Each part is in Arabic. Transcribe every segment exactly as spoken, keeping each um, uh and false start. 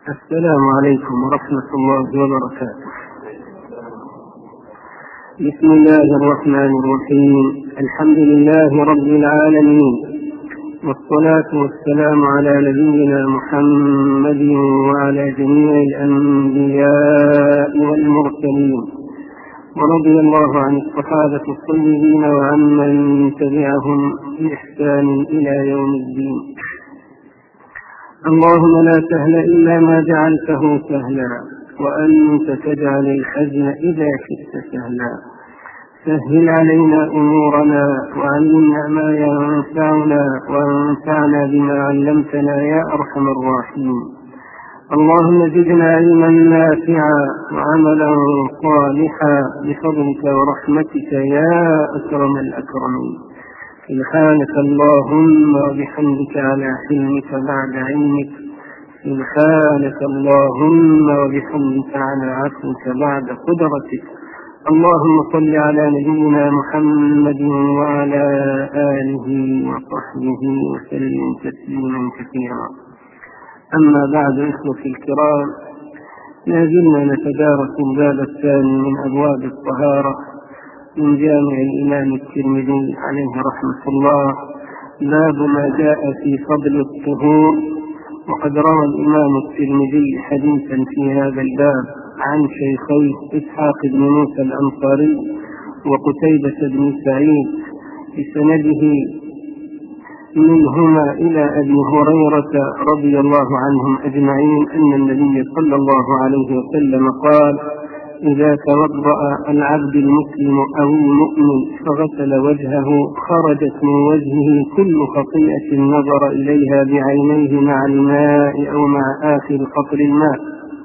السلام عليكم ورحمة الله وبركاته. بسم الله الرحمن الرحيم. الحمد لله رب العالمين، والصلاة والسلام على نبينا محمد وعلى جميع الأنبياء والمرسلين، ورضي الله عن الصحابة الطيبين وعمن تبعهم بإحسان إلى يوم الدين. اللهم لا سهل إلا ما جعلته سهلا، وأنت تجعل الحزن إذا شئت سهلا. سهل علينا أمورنا، وعلمنا ما ينفعنا، وانفعنا بما علمتنا يا أرحم الراحمين. اللهم زدنا علما نافعا وعملا صالحا بفضلك ورحمتك يا أكرم الأكرمين. سبحانك اللهم وبحمدك على حلمك بعد علمك، سبحانك اللهم وبحمدك على عفوك بعد قدرتك. اللهم صل على نبينا محمد وعلى آله وصحبه وسلم تسليما كثيرا. أما بعد، إخوتي الكرام، ما زلنا نتدارس الباب الثاني من أبواب الطهارة من جامع الإمام الترمذي عليه رحمة الله، باب ما جاء في فضل الطهور. وقد روى الإمام الترمذي حديثا في هذا الباب عن شيخيه إسحاق بن موسى الأنصاري وقتيبة بن سعيد بسنده منهما إلى أبي هريرة رضي الله عنهم أجمعين أن النبي صلى الله عليه وسلم قال: إذا توضأ العبد المسلم أو المؤمن فغسل وجهه خرجت من وجهه كل خطيئة نظر إليها بعينيه مع الماء أو مع آخر قطر الماء.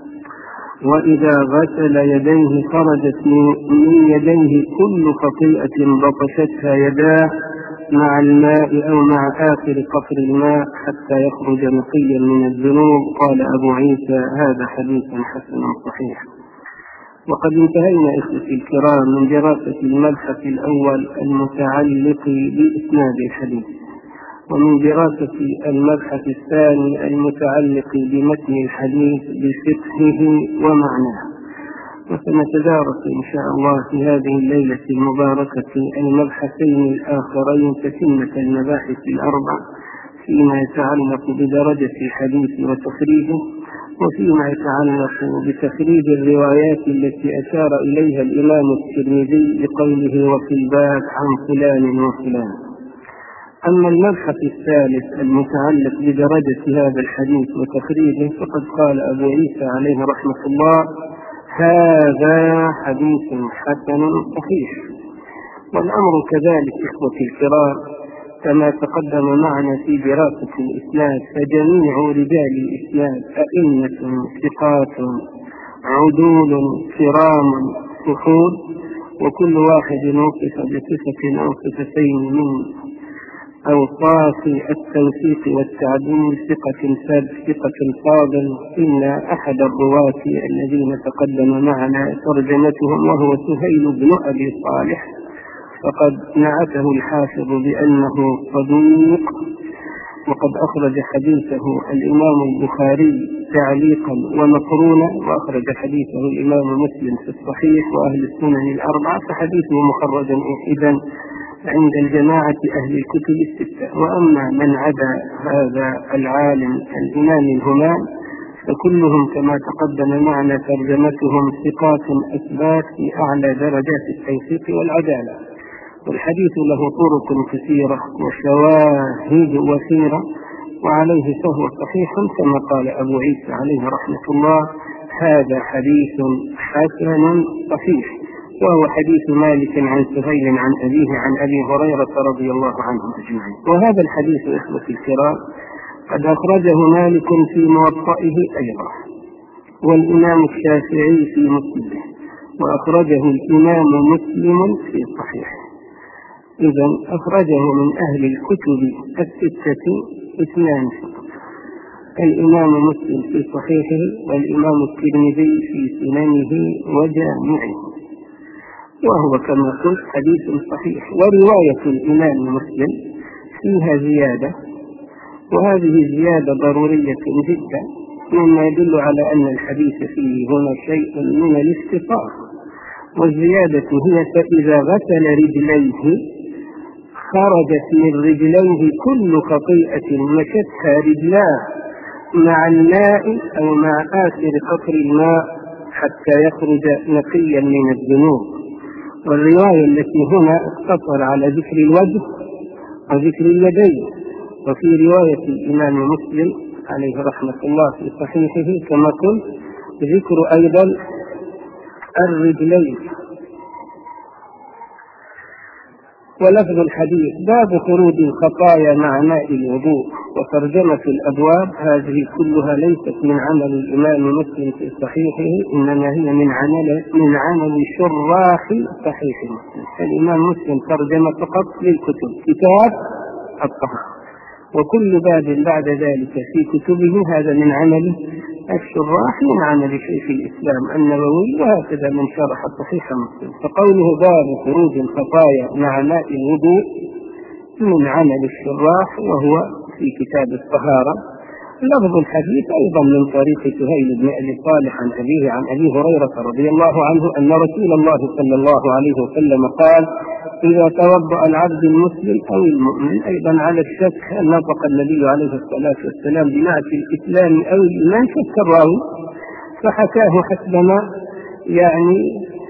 وإذا غسل يديه خرجت من يديه كل خطيئة بطشتها يداه مع الماء أو مع آخر قطر الماء حتى يخرج نقيا من الذنوب. قال أبو عيسى: هذا حديث حسن صحيح. وقد انتهينا إخوتي الكرام من دراسة المبحث الأول المتعلق بإسناد الحديث، ومن دراسة المبحث الثاني المتعلق بمتن الحديث بفقهه ومعناه. وسنتدارس إن شاء الله في هذه الليلة المباركة المبحثين الآخرين تتمة المباحث الأربع فيما يتعلق بدرجة الحديث وتخريجه، وفيما يتعلق بتخريج الروايات التي أشار إليها الإمام الترمذي بقوله: وفي الباب عن فلان وفلان. أما المبحث الثالث المتعلق بدرجة هذا الحديث وتخريجه فقد قال أبو عيسى عليه رحمة الله: هذا حديث حسن صحيح. والأمر كذلك إخوتي الكرام كما تقدم معنا في دراسة الإسناد، فجميع رجال الإسناد أئمة ثقات عدول كرام صحود، وكل واحد وصف بصفة أو صفتين من أوصاف التوثيق والتعديل، ثقة ثبت ثقة فاضل، إلا أحد الرواة الذين تقدم معنا ترجمتهم وهو سهيل بن أبي صالح، فقد نعته الحافظ بأنه صدوق. وقد أخرج حديثه الإمام البخاري تعليقا ومقرونا، وأخرج حديثه الإمام مسلم في الصحيح وأهل السنن الأربعة، فحديثه مخرج إذن عند الجماعة أهل الكتب الستة. وأما من عدا هذا العالم الإمام الهمام فكلهم كما تقدم معنا ترجمتهم ثقات أثبات في أعلى درجات التوثيق والعدالة. والحديث له طرق كثيرة وشواهد وثيرة، وعليه فهو صحيح كما قال أبو عيسى عليه رحمة الله: هذا حديث حسن صحيح. وهو حديث مالك عن سهيل عن أبيه عن أبي هريرة رضي الله عنه أجمعين. وهذا الحديث إخوتي الكرام قد أخرجه مالك في موطئه أيضا، والإمام الشافعي في مسنده، وأخرجه الإمام مسلم في صحيحه. إذن أخرجه من أهل الكتب الستة اثنان فقط: الإمام مسلم في صحيحه، والإمام الترمذي في سننه وجامعه، وهو كما قلت حديث صحيح. ورواية الإمام مسلم فيها زيادة، وهذه الزيادة ضرورية جدا، مما يدل على أن الحديث فيه هنا شيء من الاستطاعة. والزيادة هي فإذا غسل رجليه خرجت من رجليه كل خطيئة مشتها رجلاه مع الماء أو مع آخر قطر الماء حتى يخرج نقيا من الذنوب. والرواية التي هنا اقتصر على ذكر الوجه وذكر اليدين. وفي رواية الإمام مسلم عليه رحمة الله في صحيحه كما قلت ذكر أيضا الرجلين. ولفظ الحديث باب خروج الخطايا مع ماء الوضوء. وترجمة الأبواب هذه كلها ليست من عمل الإمام مسلم في صحيحه، إنما هي من عمل من عمل شراح صحيح مسلم. الإمام مسلم ترجم فقط للكتب كتاب الطهارة، وكل باب بعد ذلك في كتبه هذا من عمل الشراح من عمل شيخ الإسلام النووي، وهكذا من شرح صحيح مسلم. فقوله باب خروج الخطايا مع ماء الوضوء من عمل الشراح وهو في كتاب الطهارة. لفظ الحديث أيضا من طريق سهيل بن أبي صالح عن أبيه عن أبي هريرة رضي الله عنه أن رسول الله صلى الله عليه وسلم قال: إذا توضأ العبد المسلم أو المؤمن، أيضا على الشك هل نطق النبي عليه الصلاة والسلام بنعت الإسلام أو الإيمان، شك الراوي فحكاه حسب ما يعني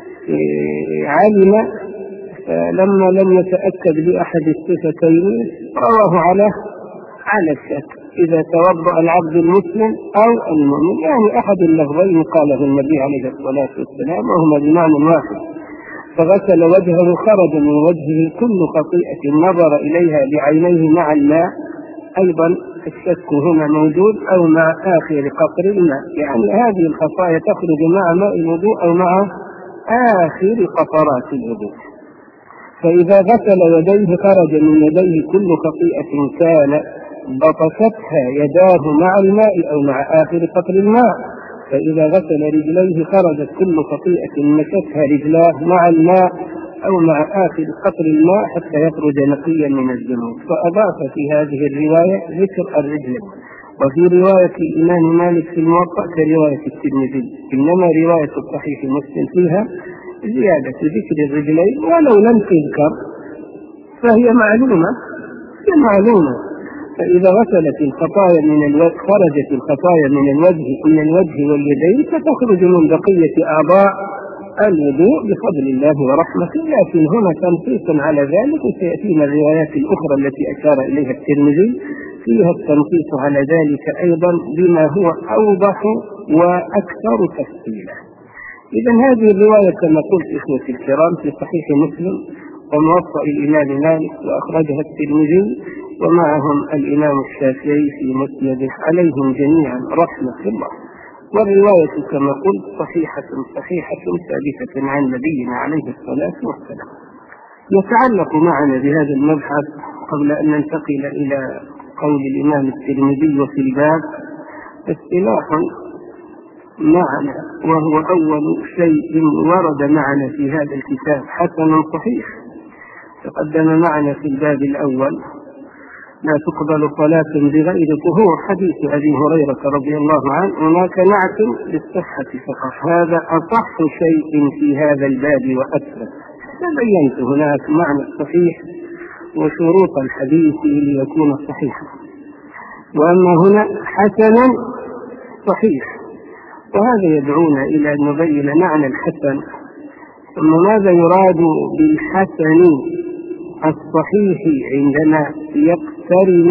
علم، لما لم يتأكد بأحد الصفتين رواه على على الشك. إذا توضأ العبد المسلم أو المؤمن، يعني أحد اللفظين قاله النبي عليه الصلاة والسلام وهما بمعنى واحد. فغسل وجهه خرج من وجهه كل خطيئة نظر إليها بعينيه مع الماء. أيضا الشك هنا موجود، أو مع آخر قطر الماء، يعني هذه الخطايا تخرج مع ماء الوضوء أو مع آخر قطرات الوضوء. فإذا غسل يديه خرج من يديه كل خطيئة كان بطشتها يداه مع الماء أو مع آخر قطر الماء. فإذا غسل رجليه خرجت كل خطيئة مشتها رجلاه مع الماء أو مع آخر قطر الماء حتى يخرج نقيا من الذنوب. فأضاف في هذه الرواية ذكر الرجل. وفي رواية الإمام مالك في الموطأ كرواية الترمذي، إنما رواية الصحيح مسلم فيها زيادة ذكر الرجلين، ولو لم تذكر فهي معلومة هي معلومة. فإذا غسلت الخطايا من الوجه خرجت الخطايا من الوجه من الوجه واليدين، فتخرج من بقية أعضاء الوضوء بفضل الله ورحمته. لكن هنا تنصيص على ذلك، وسيأتينا الروايات الأخرى التي أشار إليها الترمذي فيها التنصيص على ذلك أيضا بما هو أوضح وأكثر تفصيلا. إذن هذه الرواية كما قلت إخوتي الكرام في صحيح مسلم وموطأ الإمام مالك، وأخرجها الترمذي ومعهم الإمام الشافعي في مسنده عليهم جميعا رحمة الله. والرواية كما قلت صحيحة صحيحة ثابتة عن نبينا عليه الصلاة والسلام. يتعلق معنا بهذا المبحث قبل أن ننتقل إلى قول الإمام الترمذي وفي الباب اصطلاح معنا، وهو أول شيء ورد معنا في هذا الكتاب حسن صحيح. تقدم معنا في الباب الأول لا تقبل صلاة بغير طهور، حديث أبي هريرة رضي الله عنه، هناك نعت للصحة فقط. هذا أصح شيء في هذا الباب وأكثر. تبينت هناك معنى الصحيح وشروط الحديث ليكون صحيحا، وأما هنا حسنا صحيح. وهذا يدعونا إلى أن نبين معنى الحسن، ثم ماذا يراد بالحسن الصحيح عندما يقترن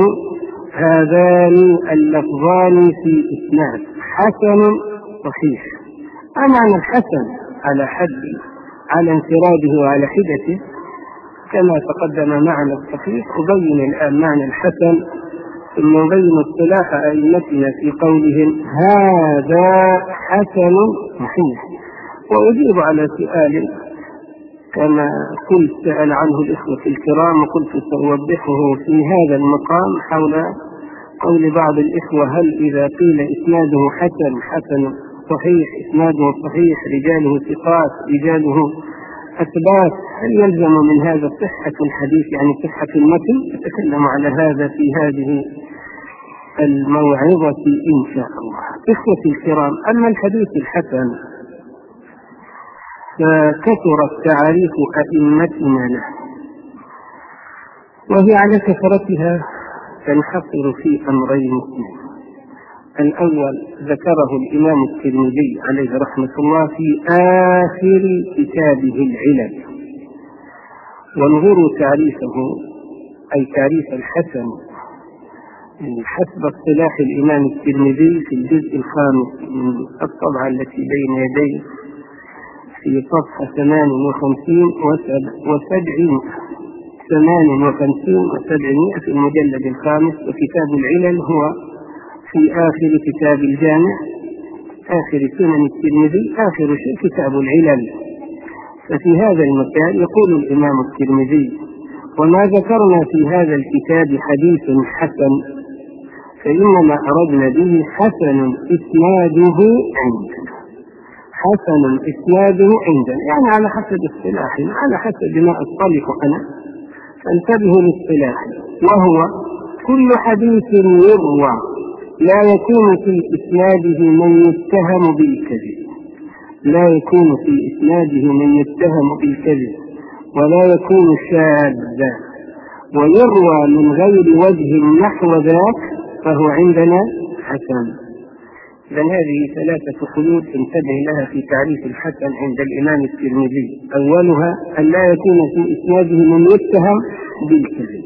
هذان اللفظان في إسناد حسن صحيح. أمعنى الحسن على حد على انفراده وعلى حدته كما تقدم معنى الصحيح. أبين الآن معنى الحسن، ثم نبين اصطلاح أئمتنا في قولهم هذا حسن صحيح. وأجيب على سؤال كما قلت سأل عنه الإخوة الكرام، وقلت سأوضحه في هذا المقام حول قول بعض الإخوة: هل إذا قيل إسناده حسن حسن صحيح إسناده صحيح رجاله ثقات رجاله أثبات، هل يلزم من هذا صحة الحديث يعني صحة المتن؟ أتكلم على هذا في هذه الموعظة إن شاء الله. إخوتي الكرام، أما الحديث الحسن فكثرت تعاريف أئمتنا له، وهي على كثرتها تنحصر في أمرين اثنين. الأول ذكره الإمام الترمذي عليه رحمة الله في آخر كتابه العلل، وانظروا تعريفه أي تعريف الحسن حسب اصطلاح الإمام الترمذي في الجزء الخامس من الطبعة التي بين يديه في صفحة ثمان وخمسين وسبعين ثمان وخمسين وسبعمائة في المجلد الخامس. وكتاب العلل هو في آخر كتاب الجامع، آخر سنن الترمذي، آخر شيء كتاب العلل. ففي هذا المكان يقول الإمام الترمذي: وما ذكرنا في هذا الكتاب حديث حسن فإنما أردنا به حسن إسناده عندنا، حسن إسناده عندنا، يعني على حسب اصطلاحنا، على حسب ما أصطلح أنا، فانتبهوا لاصطلاحي، وهو كل حديث يروى لا يكون في إسناده من يتهم بالكذب، لا يكون في إسناده من يتهم بالكذب ولا يكون شاذا، ويروى من غير وجه نحو ذاك فهو عندنا حسن. إذن هذه ثلاثة خيوط انتبه لها في تعريف الحسن عند الإمام الترمذي. أولها أن لا يكون في إسناده من يتهم بالكذب،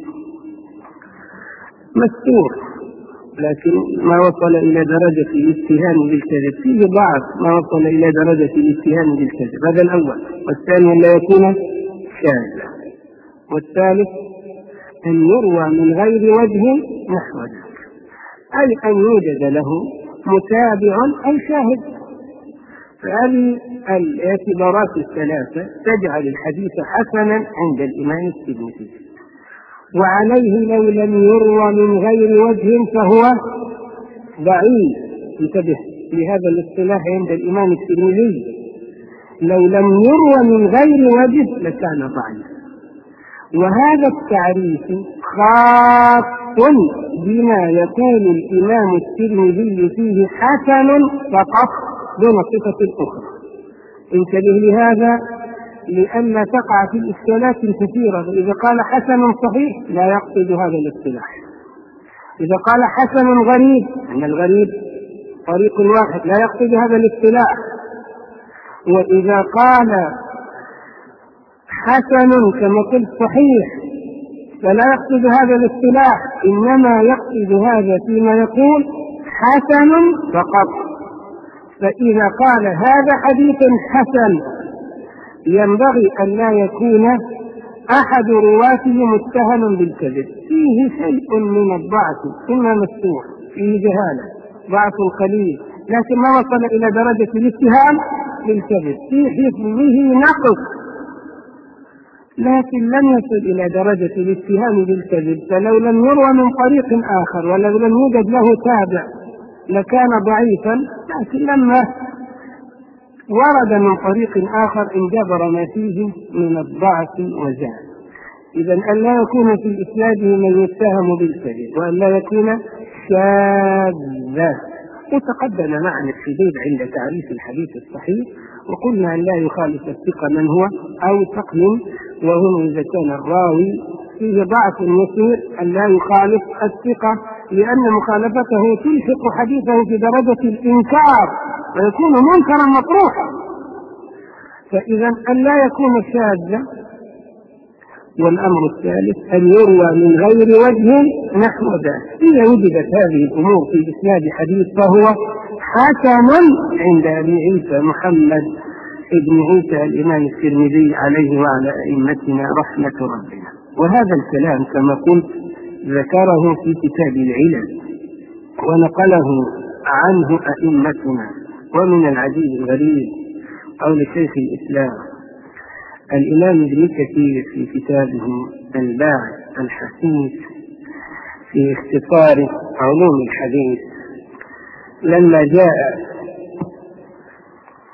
مستور لكن ما وصل إلى درجة الاتهام بالكذب، فيه ضعف ما وصل إلى درجة الاتهام بالكذب، هذا الأول. والثاني أن لا يكون شاذا. والثالث أن يروى من غير وجه نحو ذلك، أي أن يوجد له متابع أو شاهد. فهذه الاعتبارات الثلاثة تجعل الحديث حسنا عند الإمام الترمذي. وعليه لو لم يروى من غير وجه فهو ضعيف. انتبه لهذا الاصطلاح عند الإمام الترمذي، لو لم يروى من غير وجه لكان ضعيف. وهذا التعريف خاص بما يقول الإمام الترمذي فيه حسن فقط دون صفة أخرى. انتبه لهذا لئلا تقع في إشكالات كثيرة. إذا قال حسن صحيح لا يقصد هذا الاصطلاح. إذا قال حسن غريب، أن الغريب طريق واحد، لا يقصد هذا الاصطلاح. وإذا قال حسن كما قلت صحيح فلا يقصد هذا الاصطلاح، إنما يقصد هذا فيما يقول حسن فقط. فإذا قال هذا حديث حسن ينبغي أن لا يكون أحد رواته متهم بالكذب، فيه شيء من الضعف، إما مستور، فيه جهالة، ضعف قليل، لكن ما وصل إلى درجة الاتهام بالكذب، في حفظه نقص لكن لم يصل إلى درجة الاتهام بالكذب. فلو لم يروى من طريق آخر ولو لم يوجد له تابع لكان ضعيفا، لكن لما ورد من طريق آخر انجبر ما فيه من الضعف وزاد. إذن أن لا يكون في إسناده من يتهم بالكذب، وأن لا يكون شاذا. وتقدم معنا الشديد عند تعريف الحديث الصحيح، وقلنا أن لا يخالف الثقة من هو أوثق منه، وهنا إذا كان الراوي فيه ضعف يسير أن لا يخالف الثقة، لأن مخالفته تلحق حديثه في درجة الإنكار ويكون منكرا مطروحا. فإذا أن لا يكون شاذا. والأمر الثالث أن يروى من غير وجه نحو ذلك. إذا وجدت هذه الأمور في إسناد حديث فهو حسن عند أبي عيسى محمد ابن عيسى الإمام الترمذي عليه وعلى أئمتنا رحمة ربنا. وهذا الكلام كما قلت ذكره في كتاب العلل ونقله عنه أئمتنا. ومن العجيب الغريب قول شيخ الإسلام الإمام ابن كثير في كتابه الباعث الحثيث في اختصار علوم الحديث، لما جاء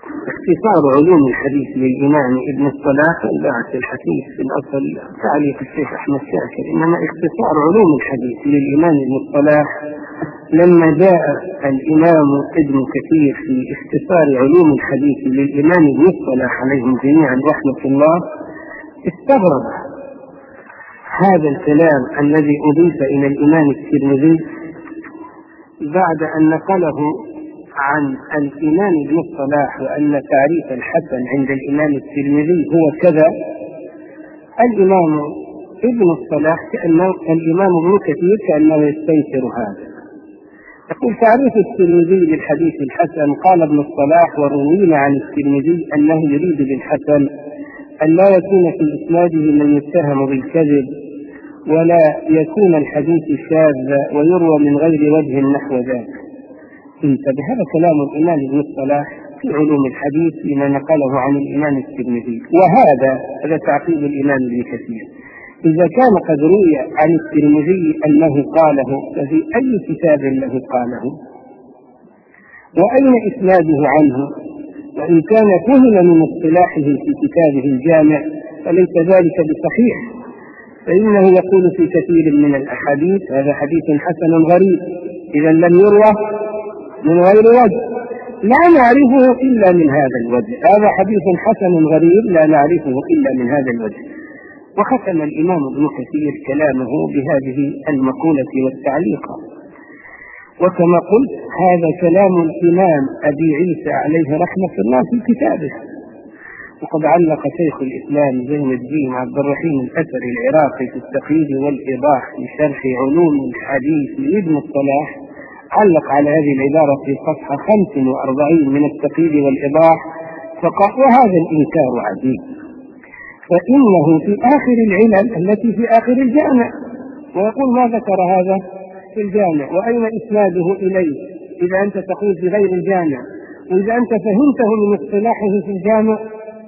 اختصار علوم الحديث للإمام ابن الصلاح والباعث الحديث في الأصل تعليق الشيخ أحمد شاكر، إنما اختصار علوم الحديث للإمام ابن الصلاح لما جاء الإمام ابن كثير في اختصار علوم الحديث للإمام ابن الصلاح عليهم جميعا رحمة الله استغرب هذا الكلام الذي أضيف إلى الإمام الترمذي بعد أن نقله عن الإمام ابن الصلاح وأن تعريف الحسن عند الإمام الترمذي هو كذا. الإمام ابن الصلاح كأنه الإمام ابن كثير كأنه يستنكر هذا، يقول تعريف الترمذي للحديث الحسن قال ابن الصلاح وروينا عن الترمذي أنه يريد بالحسن أن لا يكون في إسناده من يتهم بالكذب ولا يكون الحديث شاذا ويروى من غير وجه نحو ذلك. انتبه، هذا كلام الإمام ابن الصلاح في علوم الحديث فيما نقله عن الإمام الترمذي، وهذا هذا تعقيب الإمام ابن كثير. إذا كان قد روي عن الترمذي أنه قاله ففي أي كتاب له قاله؟ وأين إسناده عنه؟ وإن كان فهم من اصطلاحه في كتابه الجامع فليس ذلك بصحيح، فإنه يقول في كثير من الأحاديث هذا حديث حسن غريب، إذا لم يروى من غير وجه، لا نعرفه إلا من هذا الوجه، هذا حديث حسن غريب لا نعرفه إلا من هذا الوجه. وختم الإمام ابن كثير كلامه بهذه المقولة والتعليق. وكما قلت هذا كلام الإمام أبي عيسى عليه رحمة الله في كتابه، وقد علق شيخ الإسلام زين الدين عبد الرحيم الأثري العراقي في التقييد والإيضاح في شرح علوم الحديث لابن الصلاح، علق على هذه العبارة في صفحة خمس وأربعين من التقييد والإيضاح فقال: وهذا الإنكار عجيب، فإنه في آخر العلل التي في آخر الجامع، ويقول ما ذكر هذا في الجامع وأين إسناده إليه إذا أنت تقول في غير الجامع، وإذا أنت فهمته من اصطلاحه في الجامع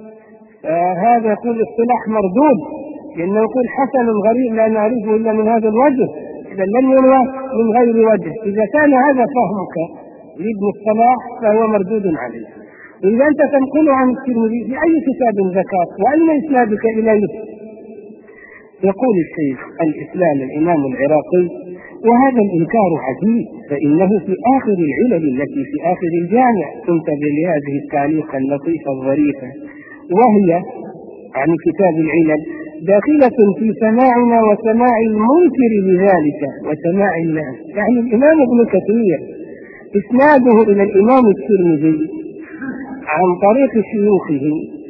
فهذا يقول اصطلاح مردود، لأنه يقول حسن غريب لا نعرفه إلا من هذا الوجه، إذا لم يروى من غير وجه. إذا كان هذا فهمك لابن الصلاح فهو مردود عليه. إذا أنت تنقل عن الترمذي في أي كتاب ذكر وأين إسنادك إليه؟ يقول الشيخ الإسلام الإمام العراقي: وهذا الإنكار عجيب، فإنه في آخر العلل التي في آخر الجامع. انتبه لهذه التعليقة اللطيفة الظريفة، وهي عن كتاب العلل داخلة في سماعنا وسماع المنكر لذلك وسماع الناس. يعني الإمام ابن كثير إسناده إلى الإمام الترمذي عن طريق شيوخه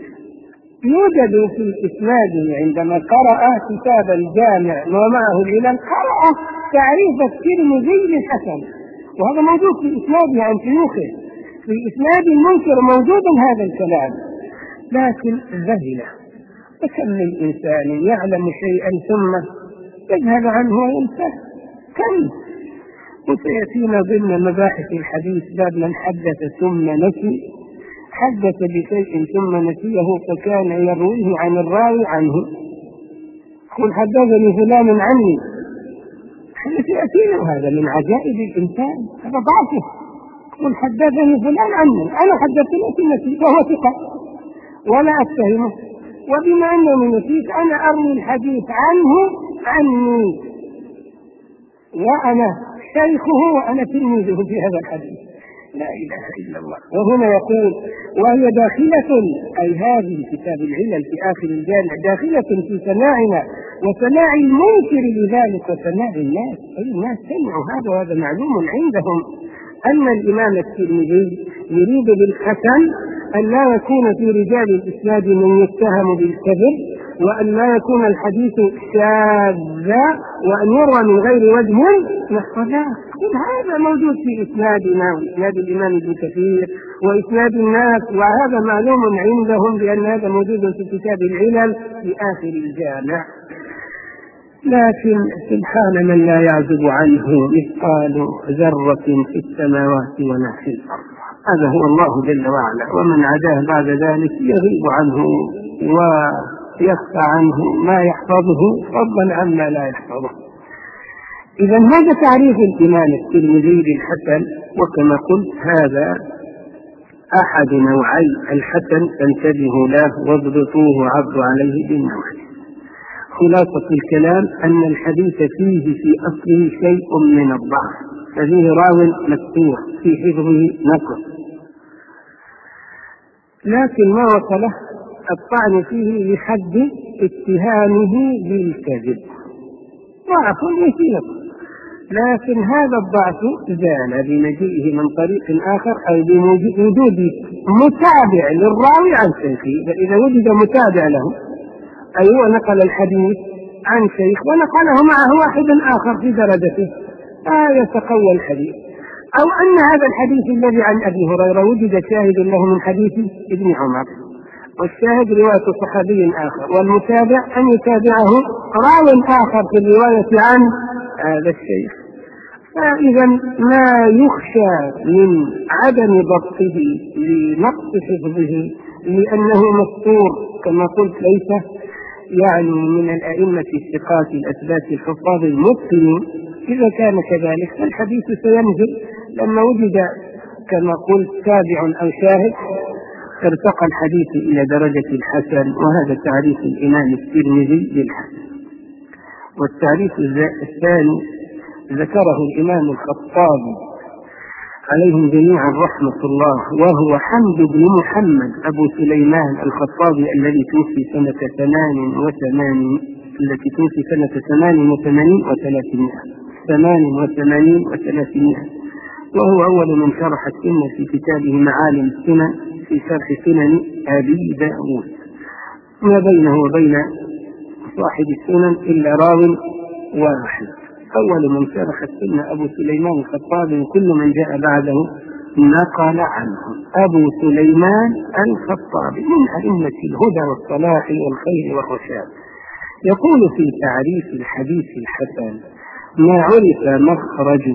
يوجد في إسناده عندما قرأ كتاب الجامع ومعه العلل قرأ تعريف الترمذي للحسن، وهذا موجود في إسناده عن شيوخه. في إسناد المنكر موجود هذا الكلام، لكن ذهل. وكم من إنسان يعلم شيئا ثم يجهل عنه وينساه، كم. وسيأتينا ضمن مباحث الحديث باب من حدث ثم نسي، حدث بشيء ثم نسيه فكان يرويه عن الراوي عنه. قل حدثني فلان عني، سيأتينا هذا من عجائب الإنسان، هذا ضعفه. قل حدثني فلان عني، أنا حدثني نسي وهو ثقة ولا أتهمه، وبما أنه نسيت أنا أروي الحديث عنه عني، وأنا شيخه وأنا تلميذه في هذا الحديث. لا إله إلا الله. وهنا يقول: وهي داخلة، أي هذه كتاب العلل في آخر الجامع داخلة في سماعنا وسماع المنكر لذلك وسماع الناس، أي الناس سمعوا هذا وهذا معلوم عندهم أن الإمام الترمذي يريد بالحسن أن لا يكون في رجال الإسناد من يتهم بالكذب، وأن لا يكون الحديث شاذا، وأن يروى من غير وجه نحو ذلك. هذا موجود في إسنادنا وإسناد الإمام ابن كثير وإسناد الناس، وهذا معلوم عندهم بأن هذا موجود في كتاب العلل في آخر الجامع. لكن سبحان من لا يعزب عنه مثقال ذرة في السماوات ولا في الأرض، هذا هو الله جل وعلا، ومن عداه بعد ذلك يغيب عنه ويخفى عنه ما يحفظه فضلا عما لا يحفظه. إذا هذا تعريف الإمام الترمذي للحسن، وكما قلت هذا أحد نوعي الحسن فانتبهوا له واضبطوه وعضوا عليه بالنوعين. خلاصة الكلام أن الحديث فيه في أصله شيء من الضعف، ففيه راو مستور في حفظه نقص، لكن ما وصله الطعن فيه لحد اتهامه بالكذب، ضعف يسير، لكن هذا الضعف زال بمجيئه من طريق آخر أو بوجود متابع للراوي عن شيخه. فإذا وجد متابع له أي هو نقل الحديث عن شيخ ونقله معه واحد آخر في درجته آه يتقوى الحديث، أو أن هذا الحديث الذي عن أبي هريرة وجد شاهد له من حديث ابن عمر، والشاهد رواية صحابي آخر، والمتابع أن يتابعه راو آخر في الرواية عن هذا الشيخ. فإذا ما يخشى من عدم ضبطه لنقص حفظه لأنه مستور كما قلت ليس يعني من الأئمة الثقات الأثبات الحفاظ المتقنين، إذا كان كذلك فالحديث سينزل لما وجد كما قلت تابع أو شاهد ارتقى الحديث إلى درجة الحسن، وهذا تعريف الإمام الترمذي للحسن. والتعريف الثاني ذكره الإمام الخطابي عليهم جميعا رحمة الله، وهو حمد بن محمد أبو سليمان الخطابي الذي توفي سنة ثمان وثمانين التي توفي سنة ثمان وثمانين وثلاثمائة ثمان وثمانين وثلاثمائة وهو أول من شرح السنة في كتابه معالم السنن في شرح سنن أبي داود، ما بينه وبين صاحب السنن إلا راو واحد. أول من شرح السنة أبو سليمان الخطابي، كل من جاء بعده نقل عنه. أبو سليمان الخطابي من أئمة الهدى والصلاح والخير والرشاد. يقول في تعريف الحديث الحسن: ما عرف مخرجه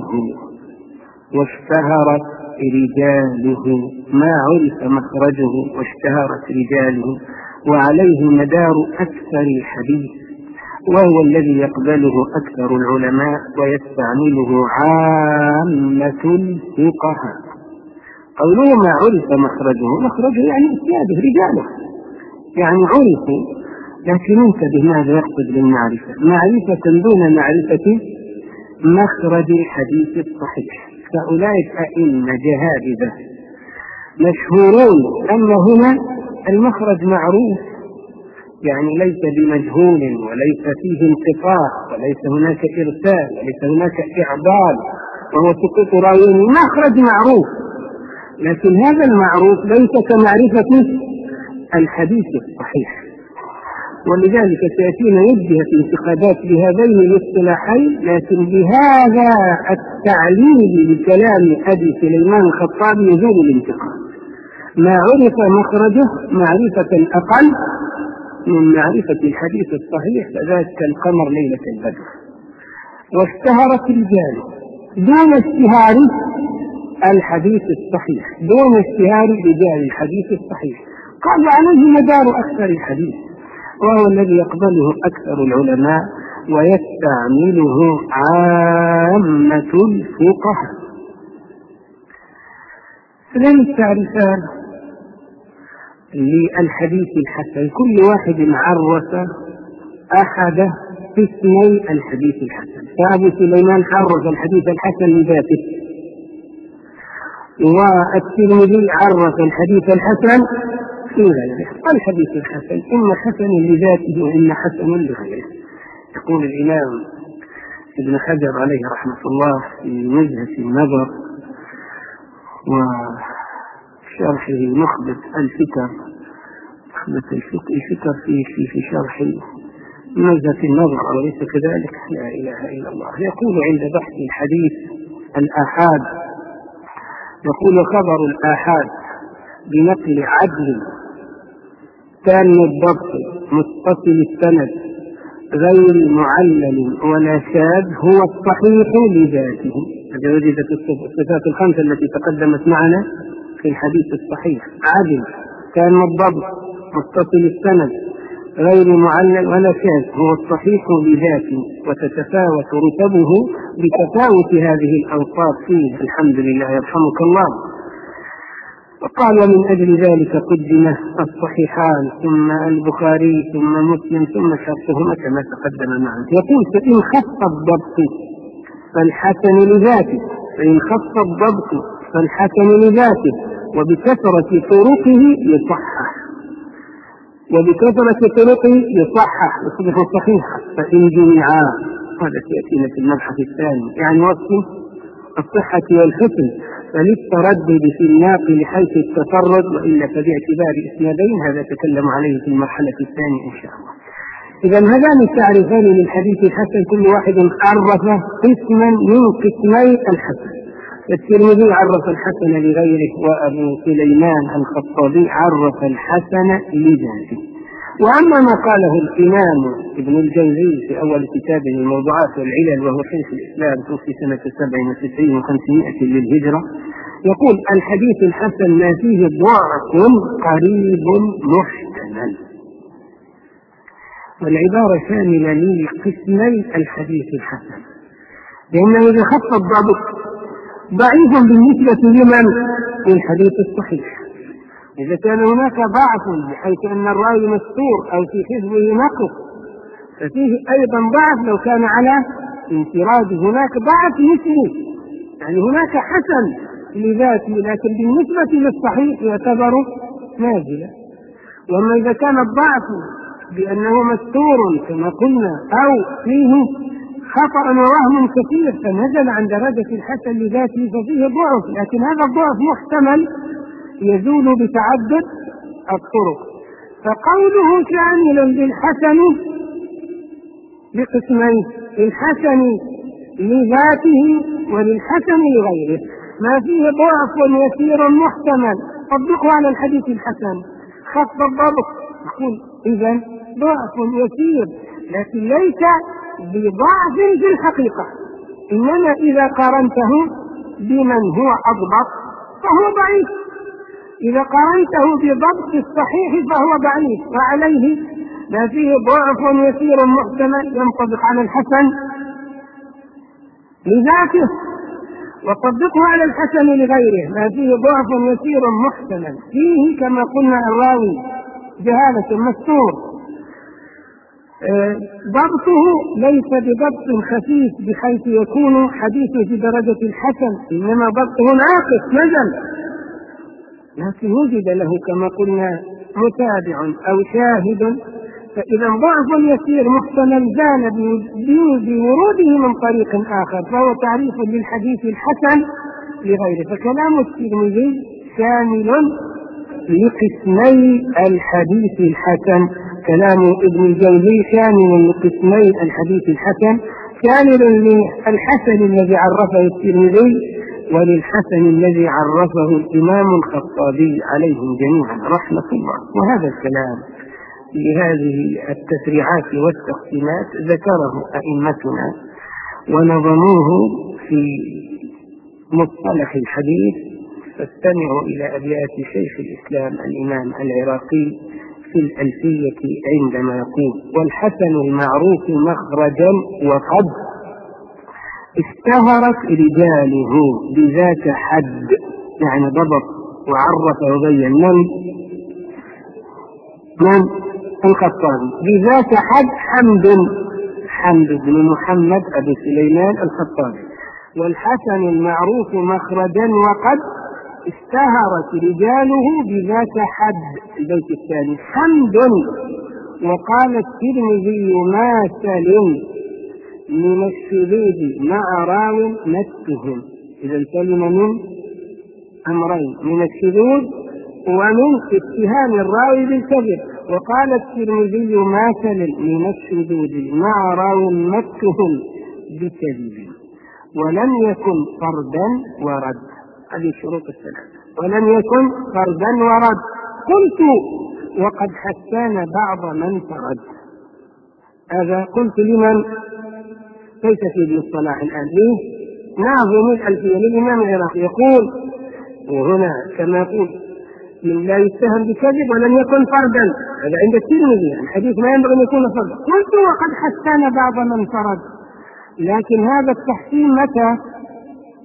واشتهرت رجاله، ما عرف مخرجه واشتهرت رجاله، وعليه مدار أكثر الحديث، وهو الذي يقبله أكثر العلماء ويستعمله عامة الفقهاء. قوله ما عرف مخرجه، مخرجه يعني اسناده رجاله، يعني عرفوا، لكن انتبه ماذا يقصد بالمعرفة؟ معرفة دون معرفة مخرج الحديث الصحيح. فأولئك أئمة جهابذة مشهورون أن هنا المخرج معروف، يعني ليس بمجهول وليس فيه انقطاع وليس هناك إرسال وليس هناك إعضال وهو سقوط راوي، مخرج معروف، لكن هذا المعروف ليس كمعرفة الحديث الصحيح. ولذلك سيأتينا وجه في انتقادات بهذين الاصطلاحين، لكن بهذا التعليل لكلام أبي سليمان الخطابي يزول الانتقاد. ما عرف مخرجه معرفة أقل من معرفة الحديث الصحيح، فذلك كالقمر ليلة البدر. واشتهرت رجاله دون اشتهار الحديث الصحيح، دون اشتهار رجال الحديث الصحيح، قال عليه مدار أكثر الحديث، وهو الذي يقبله أكثر العلماء ويستعمله عامة الفقهاء. فلان التعريفان للحديث الحسن، كل واحد عرف أحد اسمي الحديث الحسن. فأبو سليمان عرف الحديث الحسن لذاته، والترمذي عرف الحديث الحسن في غيره. الحديث الحسن إما حسن لذاته وإما حسن لغيره. يقول الإمام ابن حجر عليه رحمة الله في وجهة النظر وشرحه نخبة الفكر، نخبة الفكر في في في شرح نزهة النظر، وليس كذلك، لا إله إلا الله. يقول عند بحث الحديث الآحاد، يقول خبر الآحاد بنقل عدل تام الضبط متصل السند غير معلل ولا شاذ هو الصحيح لذاته. هذا وجدت الصفات الخمسة التي تقدمت معنا في الحديث الصحيح: عدل تام الضبط متصل السند غير معلل ولا شاذ هو الصحيح لذاته، وتتفاوت رتبه بتفاوت هذه الأوصاف فيه. الحمد لله، يرحمك الله. وقال ومن أجل ذلك قدم الصحيحان ثم البخاري ثم مسلم ثم شرطهما كما تقدم معنا. يقول فإن خف الضبط فالحسن لذاته، فإن خف الضبط فالحسن لذاته وبكثرة طرقه يصحح، وبكثرة طرقه يصحح يصبح صحيحا. فإن جمعا، هذا سيأتينا في المبحث الثاني، يعني وصف الصحة والحسن، فللتردد في الناقل حيث التفرد، وإلا فباعتبار إسنادين، هذا تكلم عليه في المرحلة الثانية إن شاء الله. إذا هذان التعريفان للحديث الحسن كل واحد عرف قسما من قسمي الحسن. الترمذي عرف الحسن لغيره، وأبو سليمان الخطابي عرف الحسن لذاته. وأما ما قاله الإمام ابن الجوزي في أول كتابه الموضوعات والعلل، وهو شيخ الإسلام توفي سنة سبع وتسعين وخمسمائة للهجرة، يقول الحديث الحسن ما فيه ضعف قريب محتمل. والعبارة شاملة لقسمي الحديث الحسن، لأنه إذا خف الضبط ضعيف بالنسبة لمن؟ للحديث الصحيح. إذا كان هناك ضعف بحيث أن الراوي مستور أو في حفظه نقص ففيه أيضا ضعف لو كان على انفراد. هناك ضعف مثله، يعني هناك حسن لذاته لكن بالنسبة للصحيح يعتبر نازلا. وأما إذا كان الضعف بأنه مستور كما قلنا أو فيه خطأ ووهم كثير فنزل عن درجة الحسن لذاته ففيه ضعف، لكن هذا الضعف محتمل يزول بتعدد الطرق. فقوله شامل للحسن بقسمين، الحسن لذاته وللحسن لغيره، ما فيه ضعف يسير محتمل طبقه على الحديث الحسن. خف الضبط يقول إذن ضعف يسير لكن ليس بضعف في الحقيقة، إنما إذا قارنته بمن هو أضبط فهو ضعيف، إذا قارنته بضبط الصحيح فهو ضعيف. وعليه ما فيه ضعف يسير محتمل ينطبق على الحسن لذاته، وطبقه على الحسن لغيره ما فيه ضعف يسير محتمل فيه كما قلنا الراوي جهالة مستور، ضبطه ليس بضبط خفيف بحيث يكون حديثه في درجة الحسن، إنما ضبطه ناقص نزل، لكن وجد له كما قلنا متابع أو شاهد. فإذا ضعف يسير محتمل زال بوروده من طريق آخر فهو تعريف للحديث الحسن لغيره. فكلام الترمذي شامل لقسمي الحديث الحسن، كلام ابن الجوزي شامل لقسمي الحديث الحسن، شامل للحسن الذي عرفه الترمذي وللحسن الذي عرفه الإمام الخطابي عليهم جميعا رحمة الله. وهذا الكلام لهذه التفريعات والتقسيمات ذكره أئمتنا ونظموه في مصطلح الحديث، فاستمعوا إلى أبيات شيخ الإسلام الإمام العراقي في الألفية عندما يقول: والحسن المعروف مخرجا وقد اشتهرت رجاله بذاك حد، يعني ضبط وعرف وبين من من الخطابي بذاك حد حمد حمد بن محمد أبو سليمان الخطابي. والحسن المعروف مخرجا وقد اشتهرت رجاله بذاك حد، البيت الثاني حمد. وقال الترمذي ماثل من الشذوذ مع راو نفسهم، إذا سلم من أمرين، من الشذوذ ومن اتهام الراوي بالكذب. وقال الترمذي ماثل من الشذوذ مع راو نفسهم بكذب، ولم يكن فردا ورد. هذه شروط الثلاثة، ولم يكن فردا ورد. قلت وقد حسان بعض من فرد، هذا قلت لمن؟ ليس في ابن الصلاح الآن، ليه؟ ناظم الألفية للإمام العراقي يقول، وهنا كما يقول من لا يتهم بكذب ولم يكن فردا، هذا عند الترمذي الحديث ما ينبغي أن يكون فردا. قلت وقد حسان بعض من فرد، لكن هذا التحسين متى؟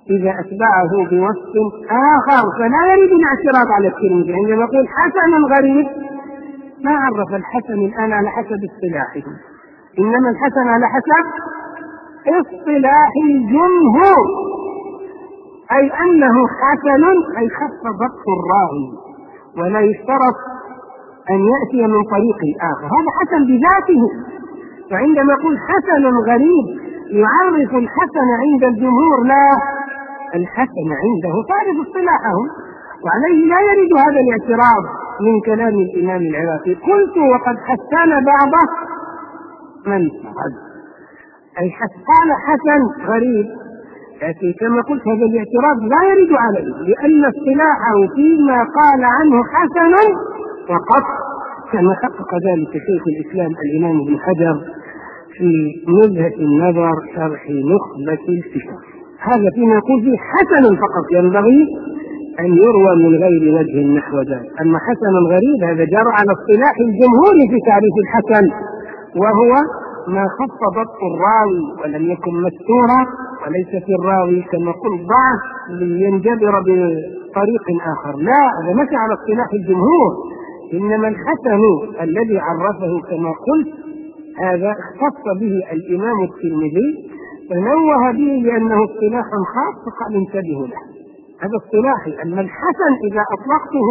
إذا أتبعه بوصف آخر فلا يريد الاعتراض على الترمذي. عندما يقول حسن غريب ما عرف الحسن الآن على حسب اصطلاحه، إنما الحسن على حسب اصطلاح الجمهور، أي أنه حسن أي خف ضبط الراوي ولا يشترط أن يأتي من طريق آخر، هذا حسن بذاته. فعندما يقول حسن غريب يعرف الحسن عند الجمهور، لا، الحسن عنده تعرف اصطلاحهم، وعليه لا يريد هذا الاعتراض من كلام الإمام العراقي. قلت وقد حسن بعضه من فرد، أي قال حسن غريب، لكن كما قلت هذا الاعتراض لا يريد عليه، لأن اصطلاحه فيما قال عنه حسن فقط، كما حقق ذلك شيخ الإسلام الإمام ابن حجر في نزهة النظر شرح نخبة الفكر. هذا فيما يقول فيه حسن فقط، ينبغي أن يروى من غير وجه نحو ذلك. أما حسن غريب هذا جرى على اصطلاح الجمهور في تعريف الحسن، وهو ما خف ضبط الراوي ولم يكن مستورا، وليس في الراوي كما قلت ضعف لينجبر بطريق آخر، لا، هذا مشى على اصطلاح الجمهور. إنما الحسن الذي عرفه كما قلت هذا اختص به الإمام الترمذي فنوه به لأنه اصطلاح خاص فقال انتبهوا له، هذا اصطلاحي. أما الحسن إذا أطلقته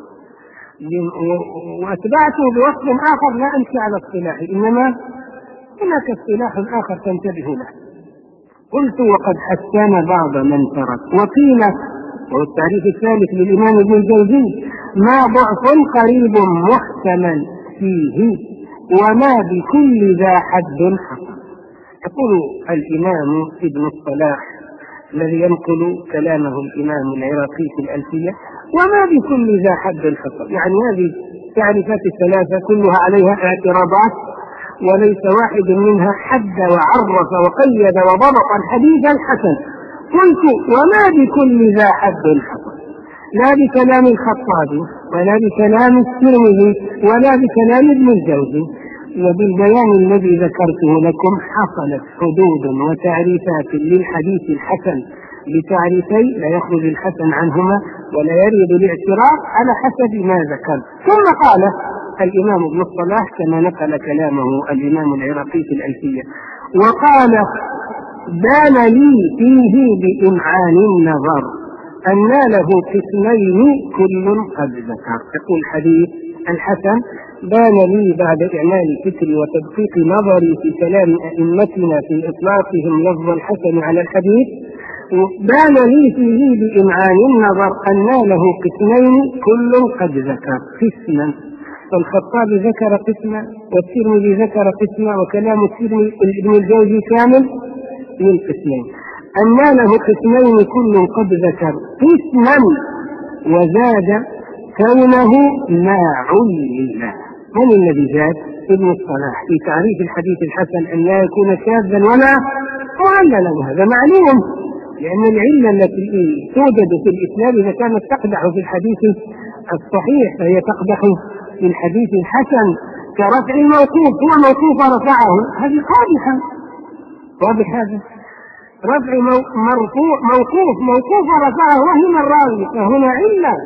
وأتبعته بوصف آخر لا أمشي على اصطلاحي، إنما هناك اصطلاح آخر فانتبهوا له. قلت وقد حسن بعض من ترك، وقيل، والتعريف الثالث للإمام ابن الجوزي، ما ضعف قريب محتمل فيه وما بكل ذا حد حصل. يقول الإمام ابن الصلاح الذي ينقل كلامه الإمام العراقي في الألفية: وما بكل ذا حد حصل، يعني هذه التعريفات الثلاثة كلها عليها اعتراضات وليس واحد منها حد وعرف وقيد وضبط الحديث الحسن. قلت وما بكل ذا حد حصل، لا بكلام الخطابي ولا بكلام الترمذي ولا بكلام ابن الجوزي، وبالبيان الذي ذكرته لكم حصلت حدود وتعريفات للحديث الحسن بتعريفين لا يخرج الحسن عنهما ولا يريد الاعتراض على حسب ما ذكر. ثم قال الإمام ابن الصلاح كما نقل كلامه الإمام العراقي في الألفية: وقال بان لي فيه بإمعان النظر أن له قسمين كل قد ذكر. يقول الحديث الحسن بان لي بعد إعمال فكري وتدقيق نظري في كلام أئمتنا في إطلاقهم لفظ الحسن على الحديث، بان لي فيه بإمعان النظر أن له قسمين كل قد ذكر. قسما، فالخطابي ذكر قسما والترمذي ذكر قسما وكلام الترمذي ابن الجوزي كامل من قسمين. أن له قسمين كل قد ذكر قسما وزاد كونه ما علل. من الذي زاد؟ ابن الصلاح في تعريف الحديث الحسن أن لا يكون شاذا ولا معللا، وهذا معلوم لأن العلة التي توجد في الإسلام إذا كانت تقدح في الحديث الصحيح فهي تقدح في الحديث الحسن، كرفع الموقوف، هو موقوف رفعه، هذه قادحة. واضح هذا؟ رفع مرفوع موقوف موقوف رفعه وهم الراوي، فهنا علة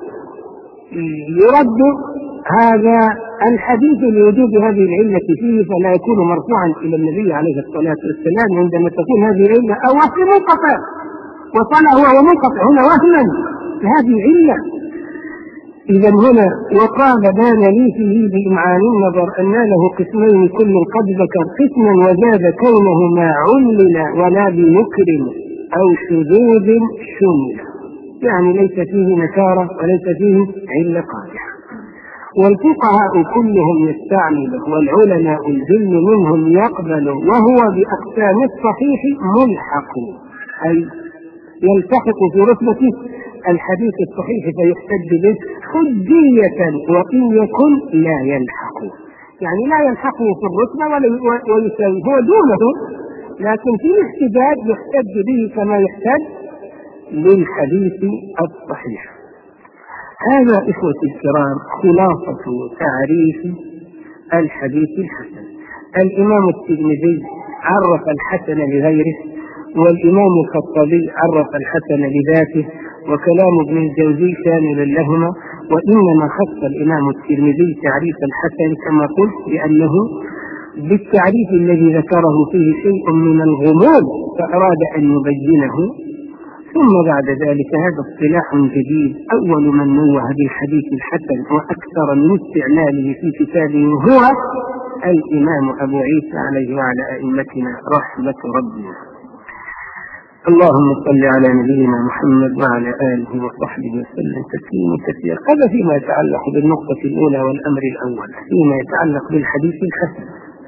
يرد هذا الحديث لوجود هذه العلة فيه فلا يكون مرفوعا إلى النبي عليه الصلاة والسلام عندما تكون هذه العلة أو وصل منقطع، وصله وهو منقطع هنا وهما هذه علة. إذا هنا وقال بان لي فيه بإمعان النظر أن له قسمين كل قد ذكر قسما وزاد كونه ما علل ولا بنكر أو شذوذ شمل، يعني ليس فيه نكارة وليس فيه علة قادحة. والفقهاء كلهم يستعمله والعلماء الجل منهم يقبل، وهو بأقسام الصحيح ملحق، أي يلتحق في رتبة الحديث الصحيح فيحتج به حجية، وإن يكن لا يلحق، يعني لا يلحقه في الرتبة ويساوي، هو دونه، لكن في الاحتجاج يحتج به كما يحتج للحديث الصحيح. هذا إخوتي الكرام خلاصة تعريف الحديث الحسن. الإمام الترمذي عرف الحسن لغيره والإمام الخطابي عرف الحسن بذاته، وكلام ابن الجوزي شامل لهما، وإنما خص الإمام الترمذي تعريف الحسن كما قلت لأنه بالتعريف الذي ذكره فيه شيء من الغموض فأراد أن يبينه. ثم بعد ذلك هذا اصطلاح جديد أول من نوه بالحديث الحسن وأكثر من استعماله في كتابه هو الإمام أبو عيسى عليه وعلى أئمتنا رحمة ربنا. اللهم صل على نبينا محمد وعلى آله وصحبه وسلم تسليما كثيرا. هذا فيما يتعلق بالنقطة الأولى والأمر الأول فيما يتعلق بالحديث الحسن.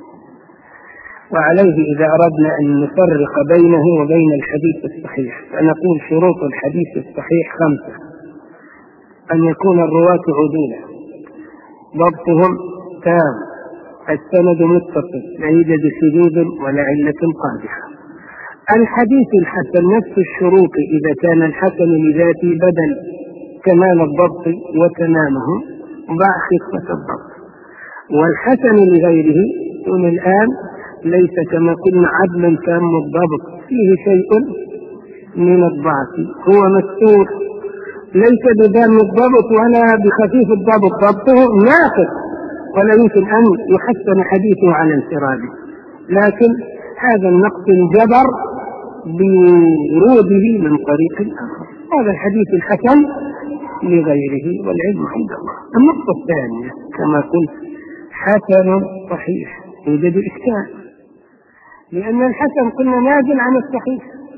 وعليه إذا أردنا أن نفرق بينه وبين الحديث الصحيح فنقول شروط الحديث الصحيح خمسة: أن يكون الرواة عدولا، ضبطهم تام، السند متصل، لا يوجد شذوذ ولا علة قادحة. الحديث الحسن نفس الشروط إذا كان الحسن لذاته بدل كمال الضبط وتمامه مع خفة الضبط، والحسن لغيره يكون الآن ليس كما قلنا عدلا تام الضبط، فيه شيء من الضعف، هو مستور، ليس بدام الضبط ولا بخفيف الضبط، ضبطه ناقص ولا يمكن أن يحسن حديثه على انفراده، لكن هذا النقص انجبر بوروده من طريق آخر. هذا الحديث الحسن لغيره والعلم عند الله. النقطة الثانية كما قلت حسن صحيح، يوجد إشكال لأن الحسن قلنا نازل عن الصحيح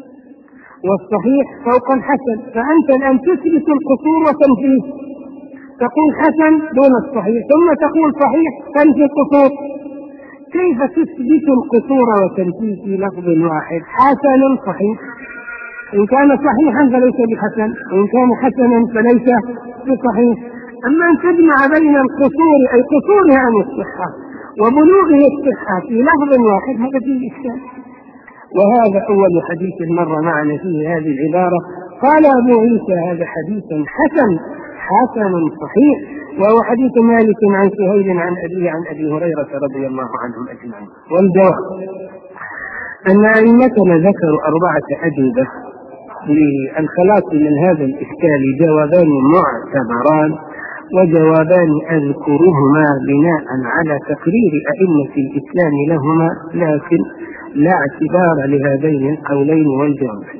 والصحيح فوق الحسن، فأنت الآن تثبت القصور وتنفيه، تقول حسن دون الصحيح ثم تقول صحيح تنفي القصور. كيف تثبت القصور وتنفيه في لفظ واحد؟ حسن صحيح، إن كان صحيحا فليس بحسن، وإن كان حسنا فليس بصحيح. أما أن تجمع بين القصور أي قصورها عن الصحة وبلوغه الصحة في لفظ واحد هذا فيه إشكال. وهذا أول حديث مر معنا فيه هذه العبارة، قال أبو عيسى هذا حديث حسن حسن صحيح، وهو حديث مالك عن سهيل عن أبي عن أبي هريرة رضي الله عنهم أجمعين. والجواب أن أئمتنا ذكروا أربعة أجوبة للخلاص من هذا الإشكال، جوابان معتبران وجوابان أذكرهما بناء على تقرير أئمة الإسلام لهما، لكن لا اعتبار لهذين القولين والجوابين.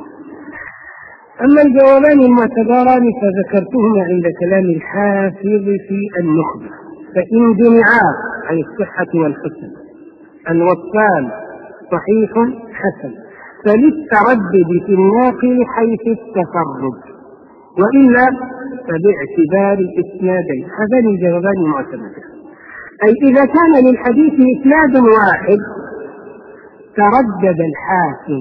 أما الجوابان المعتبران فذكرتهما عند كلام الحافظ في النخبة، فإن جمعا عن الصحة والحسن الوصفان صحيح حسن فللتردد في الناقل حيث التفرد، وإلا فباعتبار الإسنادين. هذان الجوابان معتمدان، أي إذا كان للحديث إسناد واحد تردد الحافظ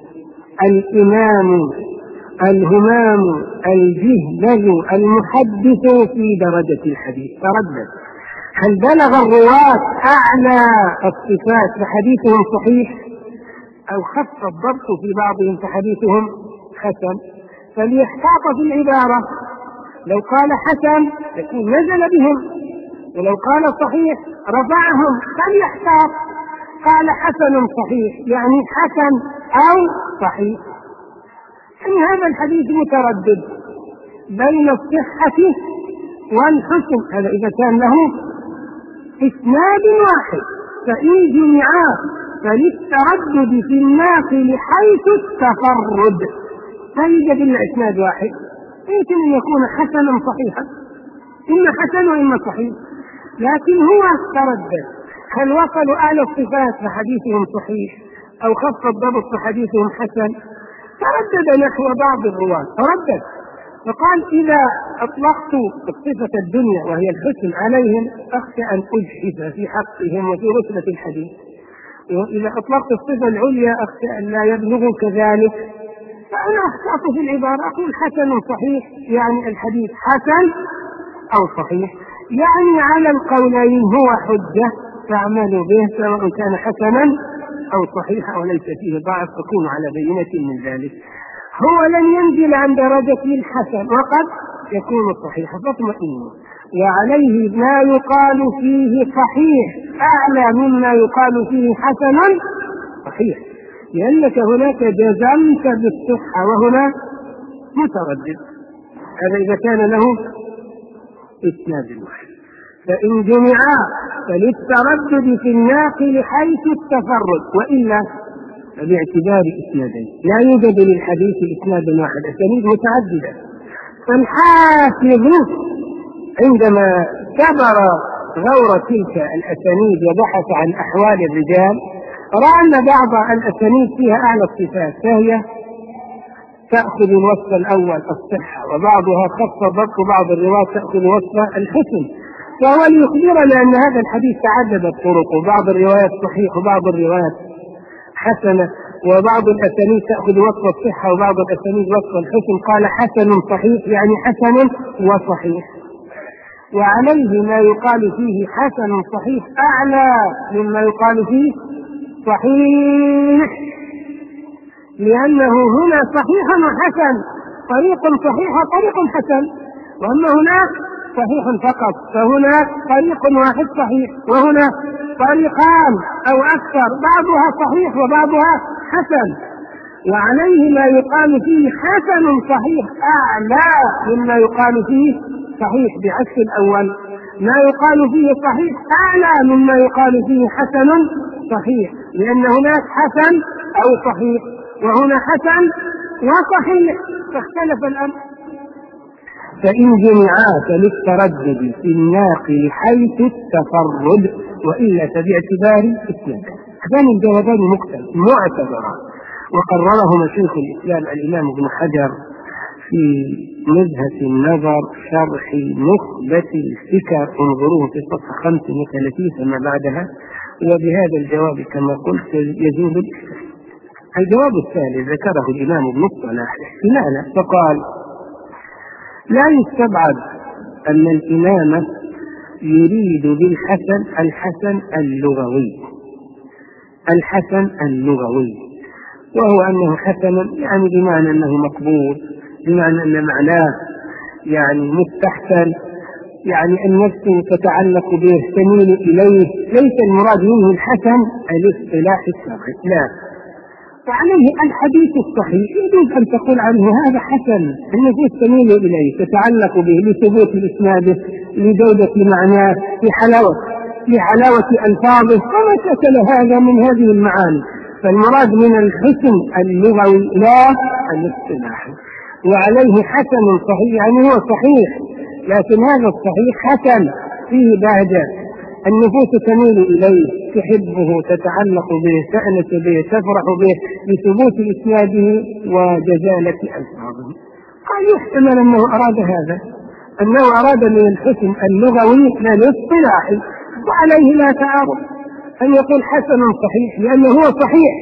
الإمام الهمام الجهبذ المحدث في درجة الحديث، تردد هل بلغ الرواة أعلى الصفات فحديثهم صحيح، أو خف الضبط في بعضهم فحديثهم حسن، فليحتاط في العبارة. لو قال حسن يكون نزل بهم، ولو قال صحيح رفعهم، فليحتاط، قال حسن صحيح يعني حسن أو صحيح. يعني هذا الحديث متردد بين الصحة والحسن، هذا إذا كان له إسناد واحد، فإن جمعا فللتردد في الناقل حيث التفرد، لا يوجد إلا إسناد واحد، يمكن أن يكون حسنا صحيحا، إما حسن وإما صحيح، لكن هو تردد هل وصلوا أعلى الصفات فحديثهم صحيح أو خف الضبط فحديثهم حسن، تردد نحو بعض الرواة، تردد فقال إذا أطلقت صفة الدنيا وهي الحسن عليهم أخشى أن أجحف في حقهم وفي رتبة الحديث، وإذا أطلقت الصفة العليا أخشى أن لا يبلغوا كذلك، فأنا أخطأت في العبارة أقول حسن صحيح يعني الحديث حسن أو صحيح، يعني على القولين هو حجة فاعملوا به سواء كان حسنا أو صحيحا وليس فيه ضعف فكونوا على بينة من ذلك. هو لن ينزل عن درجة الحسن وقد يكون صحيحا فاطمئنوا، وعليه ما يقال فيه صحيح أعلى مما يقال فيه حسن صحيح، لأنك هناك جزمت بالصحة وهنا متردد. هذا إذا كان له إسناد واحد. فإن جمعا فللتردد في الناقل حيث التفرد، وإلا باعتبار إسنادين. لا يوجد للحديث إسناد واحد، أسانيد متعددة. فالحافظ عندما كبر غور تلك الأسانيد وبحث عن أحوال الرجال رأى أن بعض الأسانيد فيها أعلى الصفات، فهي تأخذ الوصف الأول الصحة، وبعضها خف ضبط بعض الروايات تأخذ وصف الحسن. فهو ليخبرنا أن هذا الحديث تعددت طرقه، بعض الروايات صحيح وبعض الروايات حسنة، وبعض الأسانيد تأخذ وصف الصحة وبعض الأسانيد وصف الحسن. قال حسن صحيح يعني حسن وصحيح، وعليه ما يقال فيه حسن صحيح أعلى مما يقال فيه صحيح، لأنه هنا صحيح وحسن، طريق صحيح وطريق حسن، وأما هناك صحيح فقط، فهناك طريق واحد صحيح وهنا طريقان أو أكثر، بعضها صحيح وبعضها حسن. وعليه ما يقال فيه حسن صحيح أعلى مما يقال فيه صحيح، بعكس الأول ما يقال فيه صحيح أعلى مما يقال فيه حسن صحيح، لأن هناك حسن أو صحيح وهنا حسن وصحيح، فاختلف الأمر. فإن جمعا فللتردد في الناقل حيث التفرد، وإلا فباعتبار إسناد. هذان الجوابان معتبران، وقررهما شيخ الإسلام الإمام ابن حجر في نزهة النظر شرح نخبة الفكر، انظروه في صفحة خمس وثلاثين ثم بعدها. وبهذا الجواب كما قلت يزول الإشكال. الجواب الثالث ذكره الإمام ابن الصلاح احتمالا، فقال: لا يستبعد أن الإمام يريد بالحسن الحسن اللغوي، الحسن اللغوي، وهو أنه حسن يعني بمعنى أنه مقبول، بمعنى أن معناه يعني مستحسن، يعني النفس تتعلق به تميل إليه، ليس المراد منه الحسن الاصطلاح الشرعي، لا. وعليه الحديث الصحيح يجوز أن تقول عنه هذا حسن، النفس تميل إليه تتعلق به لثبوت إسناده، لجودة معناه، لحلاوة لحلاوة ألفاظه، وما شكل هذا من هذه المعاني. فالمراد من الحسن اللغوي لا الاصطلاحي. وعليه حسن صحيح يعني هو صحيح، لكن هذا الصحيح حسن فيه بهجة، النفوس تميل إليه، تحبه، تتعلق به، تأنس به، تفرح به لثبوت إسناده وجزالة ألفاظه. قال يحتمل أنه أراد هذا، أنه أراد من الحسن اللغوي لا الاصطلاحي، وعليه لا تعارض أن يقول حسن صحيح لأنه هو صحيح.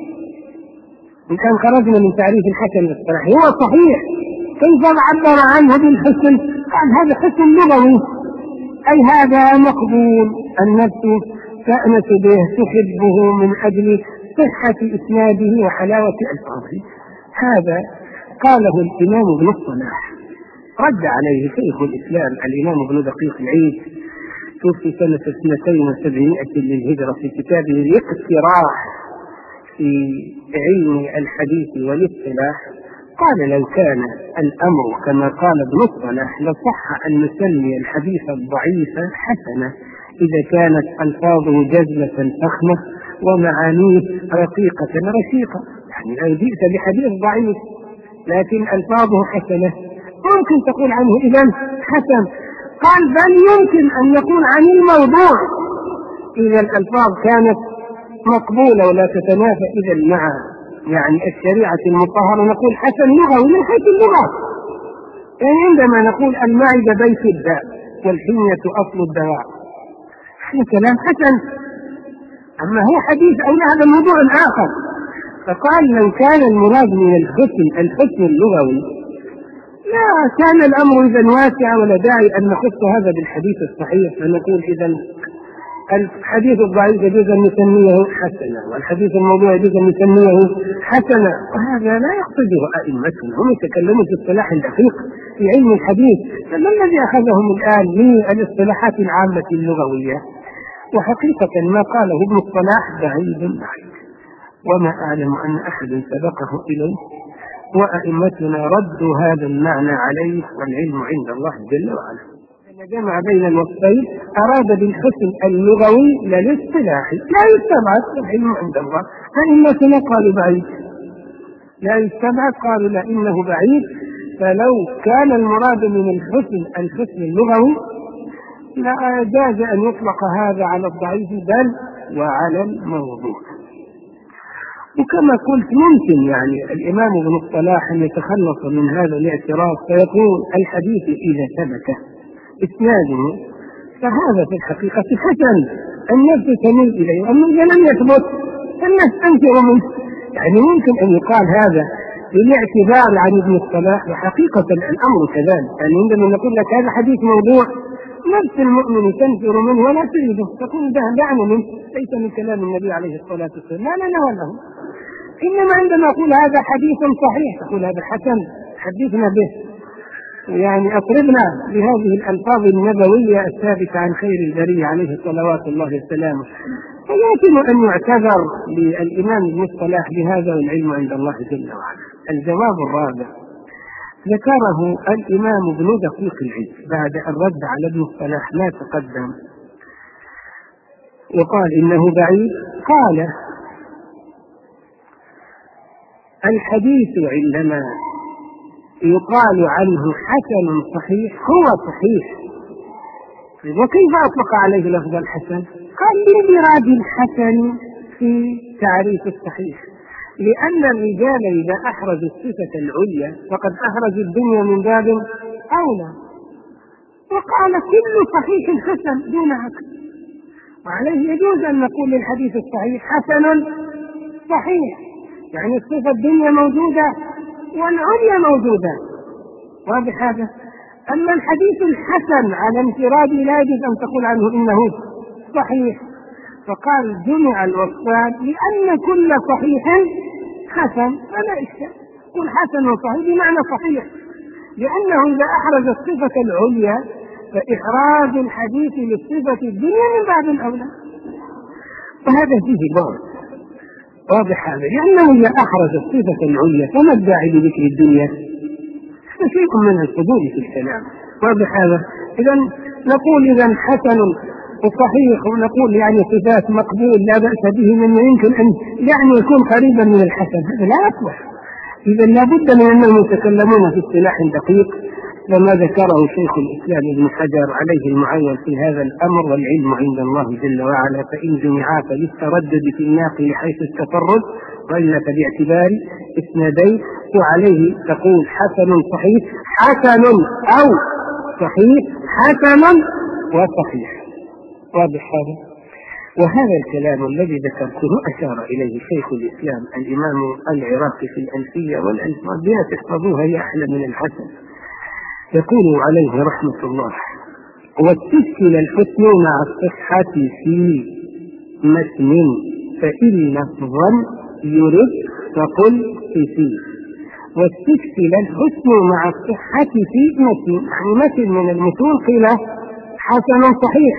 إن كان خرجنا من تعريف الحسن الاصطلاحي هو صحيح، كيف عبر عنه بالحسن؟ قال هذا حسن لغوي، أي هذا مقبول، النفس تأنس به، تحبه من أجل صحة إسناده وحلاوة ألفاظه. هذا قاله الإمام ابن الصلاح، رد عليه شيخ الإسلام الإمام ابن دقيق العيد، توفي سنة اثنتين وسبعمائة للهجرة، في كتابه الاقتراح في علم الحديث والاصطلاح، قال: لو كان الأمر كما قال ابن الصلاح لصح أن نسمي الحديث الضعيف حسنة إذا كانت ألفاظه جزلة فخمة ومعانيه رقيقة رشيقة. يعني لو جئت بحديث ضعيف لكن ألفاظه حسنة ممكن تقول عنه إذن حسن. قال: بل يمكن أن نقول عن الموضوع إذا الألفاظ كانت مقبولة ولا تتنافى إذن مع يعني الشريعة المطهرة نقول حسن لغوي من حيث اللغة. يعني عندما نقول المعدة بيت الداء والحمية أصل الدواء، هذا كلام حسن، أما هو حديث أو هذا موضوع آخر. فقال: لو كان المراد من الحسن الحسن اللغوي لا كان الأمر إذن واسع، ولا داعي أن نخص هذا بالحديث الصحيح، فنقول إذن الحديث الضعيف يجوز أن نسميه حسنا، والحديث الموضوع يجوز أن نسميه حسنا، وهذا لا يقصده أئمتنا، هم يتكلمون في اصطلاح دقيق في علم الحديث، فما الذي أخذهم الآن من الاصطلاحات العامة اللغوية؟ وحقيقة ما قاله ابن الصلاح بعيد بعيد. وما أعلم أن أحد سبقه إليه، وأئمتنا ردوا هذا المعنى عليه، والعلم عند الله جل وعلا. جمع بين الوصفين أراد بالحسن اللغوي لا الاصطلاحي، لا يستبعد العلم عند الله. أئمتنا قالوا بعيد، لا يستبعد، قالوا لا إنه بعيد. فلو كان المراد من الحسن الحسن اللغوي لا جاز أن يطلق هذا على الضعيف بل وعلى الموضوع. وكما قلت ممكن يعني الإمام ابن الصلاح أن يتخلص من هذا الاعتراض فيقول الحديث إذا ثبت إسناده فهذا في الحقيقة حسن، النفس تميل إليه، أما إذا لم يثبت النفس تنفر منه. يعني ممكن أن يقال هذا بالاعتذار عن ابن الصلاح، وحقيقة الأمر كذلك. يعني عندما نقول لك هذا حديث موضوع نفس المؤمن تنفر منه ولا تريده، تقول ده دعنا منه، ليس من كلام النبي عليه الصلاة والسلام، لا لا له. إنما عندما أقول هذا حديث صحيح تقول هذا حسن، حدثنا به، يعني أطربنا بهذه الألفاظ النبوية الثابتة عن خير البرية عليه صلوات الله وسلامه. فيمكن أن يعتذر للإمام ابن الصلاح بهذا، والعلم عند الله جل وعلا. الجواب الرابع ذكره الإمام ابن دقيق العيد بعد الرد على ابن الصلاح ما تقدم، وقال إنه بعيد. قال الحديث عندما يقال عنه حسن صحيح هو صحيح، وكيف أطلق عليه لفظ الحسن؟ قال لإراد الحسن في تعريف الصحيح، لأن الرجال إذا أحرزوا الصفة العليا فقد أحرزوا الدنيا من باب أولى، وقال كل صحيح حسن دون عكس. وعليه يجوز أن نقول للحديث الصحيح حسن صحيح، يعني الصفة الدنيا موجودة والعليا موجودة، واضح هذا. أما الحديث الحسن على انفراد لا يجوز أن تقول عنه إنه صحيح، فقال جمع الوصفان لأن كل صحيح حسن، فلا إشكال قل حسن وصحيح بمعنى صحيح، لأنه إذا أحرز الصفة العليا فإحراز الحديث للصفة الدنيا من باب الأولى، وهذا فيه بعد واضح هذا، لأنه إذا أحرز الصفة العليا فما الداعي لذكر الدنيا؟ شيء من الفضول في الكلام، واضح هذا. إذا نقول إذا حسن وصحيح، ونقول يعني صفات مقبول لا بأس به، من يمكن أن يعني يكون قريبا من الحسن، هذا لا يصلح. إذا لابد من أنهم يتكلمون في اصطلاح دقيق، وما ذكره شيخ الإسلام ابن حجر عليه المعول في هذا الأمر، والعلم عند الله جل وعلا، فإن جمعا فللتردد في الناقل حيث التفرد، وإلا فباعتبار إسنادين. وعليه تقول حسن صحيح، حسن أو صحيح، حسن وصحيح، واضح هذا. وهذا الكلام الذي ذكرته أشار إليه شيخ الإسلام الإمام العراقي في الألفية، والألفاظ بها تحفظوها هي أحلى من الحسن. يقول عليه رحمة الله: واتسل الحسن مع الصحة في متن، فإن لفظا يرد فقل في. واتسل الحسن مع الصحة في متن، يعني متن من المتون قيل حسن صحيح.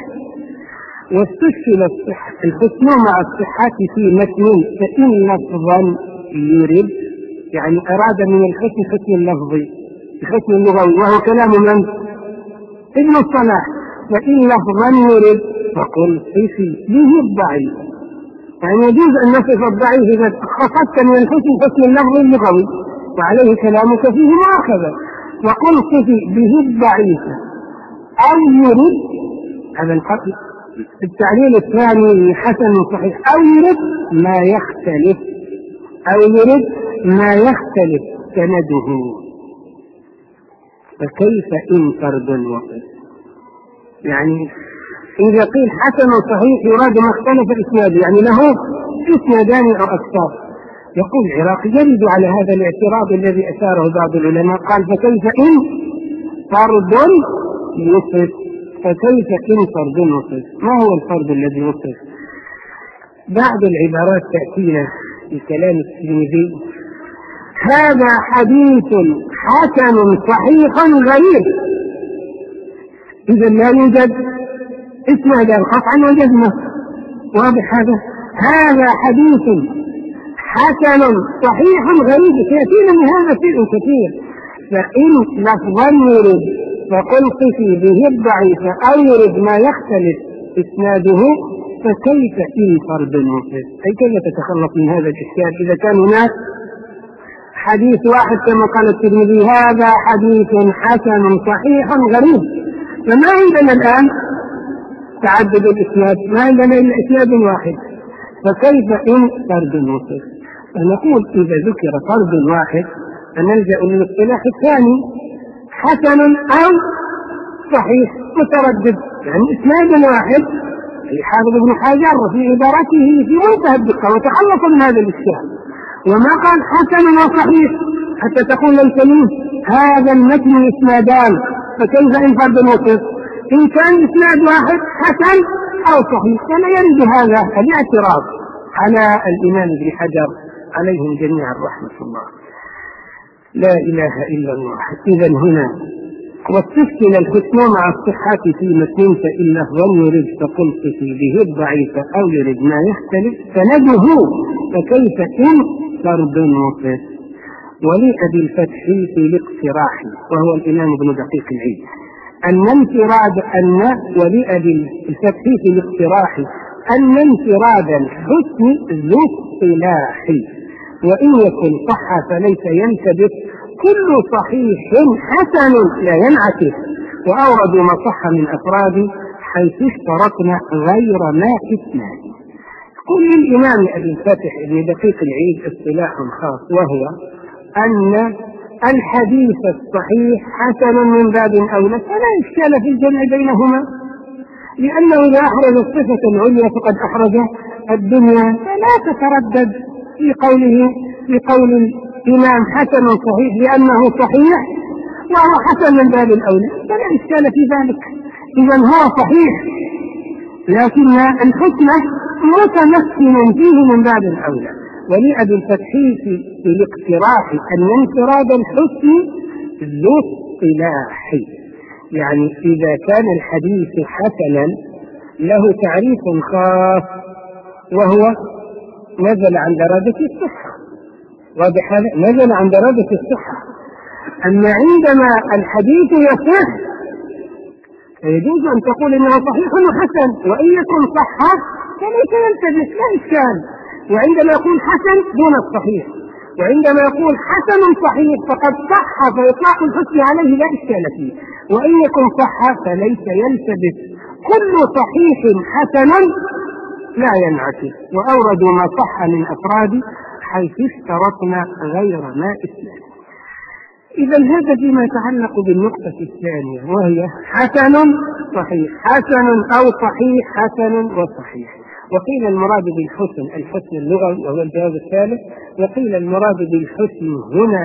واستسهل الحسن مع الصحة في متن، فإن لفظا يرد، يعني أراد من الحسن حسن اللفظي الحسن اللغوي، وهو كلام من؟ ابن الصلاح. فإن لفظا يرد فقل في به الضعيف، يعني يجوز أن نصف الضعيف إذا خصصت من الحسن حسن اللفظ اللغوي، وعليه كلامك فيه مؤاخذة. وقل في به الضعيف أو يرد، هذا الفرق التعليل الثاني حسن صحيح، أو يرد ما يختلف، أو يرد ما يختلف سنده. فكيف إن فرد وصف؟ يعني إذا قيل حسن صحيح يراد ما اختلف إسناده، يعني له إسنادان أو أكثر. يقول العراقي يرد على هذا الاعتراض الذي أثاره بعض العلماء، قال فكيف إن فرد يصف؟ فكيف إن فرد يصف؟ ما هو الفرد الذي يصف؟ بعض العبارات تأتينا في كلام الترمذي: هذا حديث حسن صحيح غريب. إذا لا يوجد اسنادا قطعا وجزما، واضح هذا. هذا حديث حسن صحيح غريب سيأتينا من هذا شيء كثير. فإن لفظا يرد فقلت في به الضعيف أو يرد ما يختلف إسناده فكيف إن فرد مسلم؟ أي كيف تتخلص من هذا الإشكال إذا كان هناك حديث واحد كما قال الترمذي هذا حديث حسن صحيح غريب، فما عندنا الآن تعدد الإسناد، ما عندنا إلا إسناد واحد، فكيف إن فرد مسلم؟ فنقول إذا ذكر فرد واحد فنلجأ للاصطلاح الثاني حسن أو صحيح متردد، يعني إسناد واحد. الحافظ ابن حجر في عبارته في منتهى الدقة وتخلص من هذا الإشكال، وما قال حسن وصحيح حتى تقول ليس منه هذا المتن إسنادان، فكيف إن فرد مسلم؟ إن كان إسناد واحد حسن أو صحيح فلا يرد هذا الاعتراض على الإمام ابن حجر عليهم جميعا رحمة الله. لا إله إلا الله. إذا هنا والتشكل الحكم مع الصحة في متن فإن لفظا يرد فقلت في به الضعيف أو يرد ما يختلف سنده فكيف إن فرد مسلم؟ ولأبي الفتح في الاقتراح وهو الإمام ابن دقيق العيد أن انفراد أن ولأبي الفتح في الاقتراح أن انفراد الحسن ذو اصطلاح، وإن يكن صح فليس ينتبه كل صحيح حسن لا ينعكس، وأوردوا ما صح من أفراد حيث اشترطنا غير ما إسناد. قل للإمام أبي الفتح ابن دقيق العيد اصطلاح خاص وهو أن الحديث الصحيح حسن من باب أولى، فلا إشكال في الجمع بينهما، لأنه إذا أحرز الصفة العليا فقد أحرز الدنيا، فلا تتردد في قوله في قول الإمام حسن صحيح لأنه صحيح وهو حسن من باب الأولى، فلا إشكال في ذلك. إذا هو صحيح لكن الحكمة متمثل فيه من باب الأولى. ولأبي الفتح في الاقتراح أن انفراد الحسن ذو اصطلاح، يعني إذا كان الحديث حسنا له تعريف خاص وهو نزل عن درجة الصحة، واضح هذا؟ نزل عن درجة الصحة. أما عندما الحديث يصح فيجوز أن تقول إنه صحيح وحسن، وإن يكن صح فليس يلتبس لا إشكال. وعندما يقول حسن دون الصحيح، وعندما يقول حسن صحيح فقد صح فإطلاق الحسن عليه لا إشكال فيه، وإن يكن صح فليس يلتبس كل صحيح حسن لا ينعكس، وأوردوا ما صح من أفراد حيث اشترطنا غير ما إسناد. إذا هذا فيما يتعلق بالنقطة الثانية وهي حسن صحيح، حسن أو صحيح حسن وصحيح. وقيل المراد بالحسن الحسن اللغوي وهو الجواب الثالث، وقيل المراد بالحسن هنا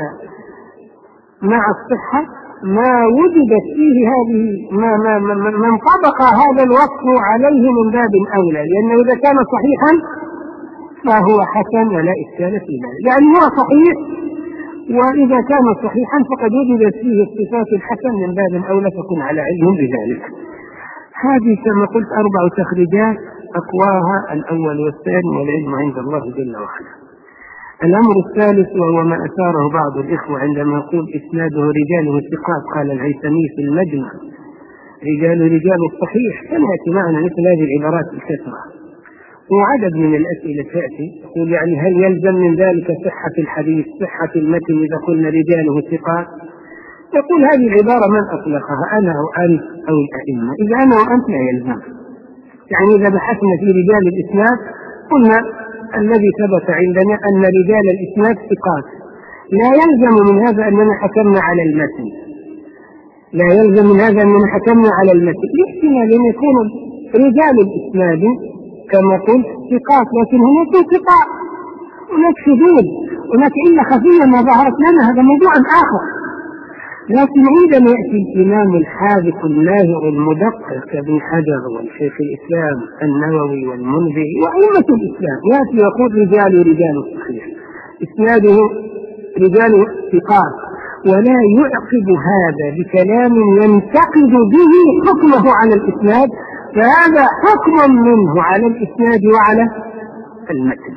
مع الصحة ما وجدت فيه هذه ما ما ما انطبق هذا الوصف عليه من باب أولى، لأنه إذا كان صحيحا فهو حسن ولا إشكال في ذلك، يعني هو صحيح، وإذا كان صحيحا فقد وجدت فيه الصفات الحسن من باب أولى فكن على علم بذلك. هذه كما قلت أربع تخريجات أقواها الأول والثاني والعلم عند الله جل وعلا. الأمر الثالث وهو ما أثاره بعض الإخوة عندما يقول إسناده رجاله ثقات، قال الهيثمي في المجمع رجال رجال الصحيح، سنأتي معنا مثل هذه العبارات الكثرة. وعدد من الأسئلة تأتي تقول يعني هل يلزم من ذلك صحة الحديث صحة المتن إذا قلنا رجاله ثقات؟ يقول هذه العبارة من أطلقها أنا أو أنت أو الأئمة، إذا أنا وأنت لا يلزم. يعني إذا بحثنا في رجال الإسناد قلنا الذي ثبت عندنا أن رجال الإسناد ثقات، لا يلزم من هذا أننا حكمنا على المتن، لا يلزم من هذا أننا حكمنا على المتن، لاحتمال أن يكون رجال الإسناد كما قلت ثقات، لكن هناك ثقات، هناك شذوذ، هناك علة خفية ما ظهرت لنا، هذا موضوع آخر. لكن عندما يأتي الإمام الحاذق الناهر المدقق كابن حجر والشيخ الإسلام النووي والمنذري وأئمة الإسلام يأتي يقول رجال رجال الصحيح إسناده رجال ثقات، ولا يعقب هذا بكلام ينتقد به حكمه على الإسناد، فهذا حكم منه على الإسناد وعلى المتن.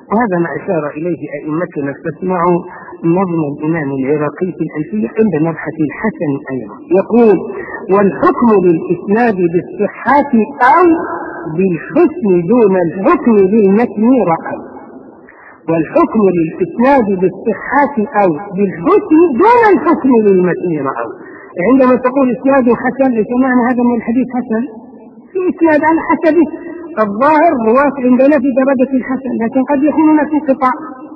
وهذا ما أشار إليه أئمتنا. فاسمعوا نظم الإمام العراقي في الألفية عند مبحث الحسن أيضا، يقول: والحكم للإسناد بالصحة أو بالحسن دون الحكم بالمتن رأى. والحكم للإسناد بالصحة أو بالحسن دون الحكم بالمتن رأى. عندما تقول إسناد حسن ليس معنى هذا من الحديث حسن، في إسناد على حسبه. الظاهر رواة عندنا في درجة الحسن، لكن قد يكون هناك انقطاع.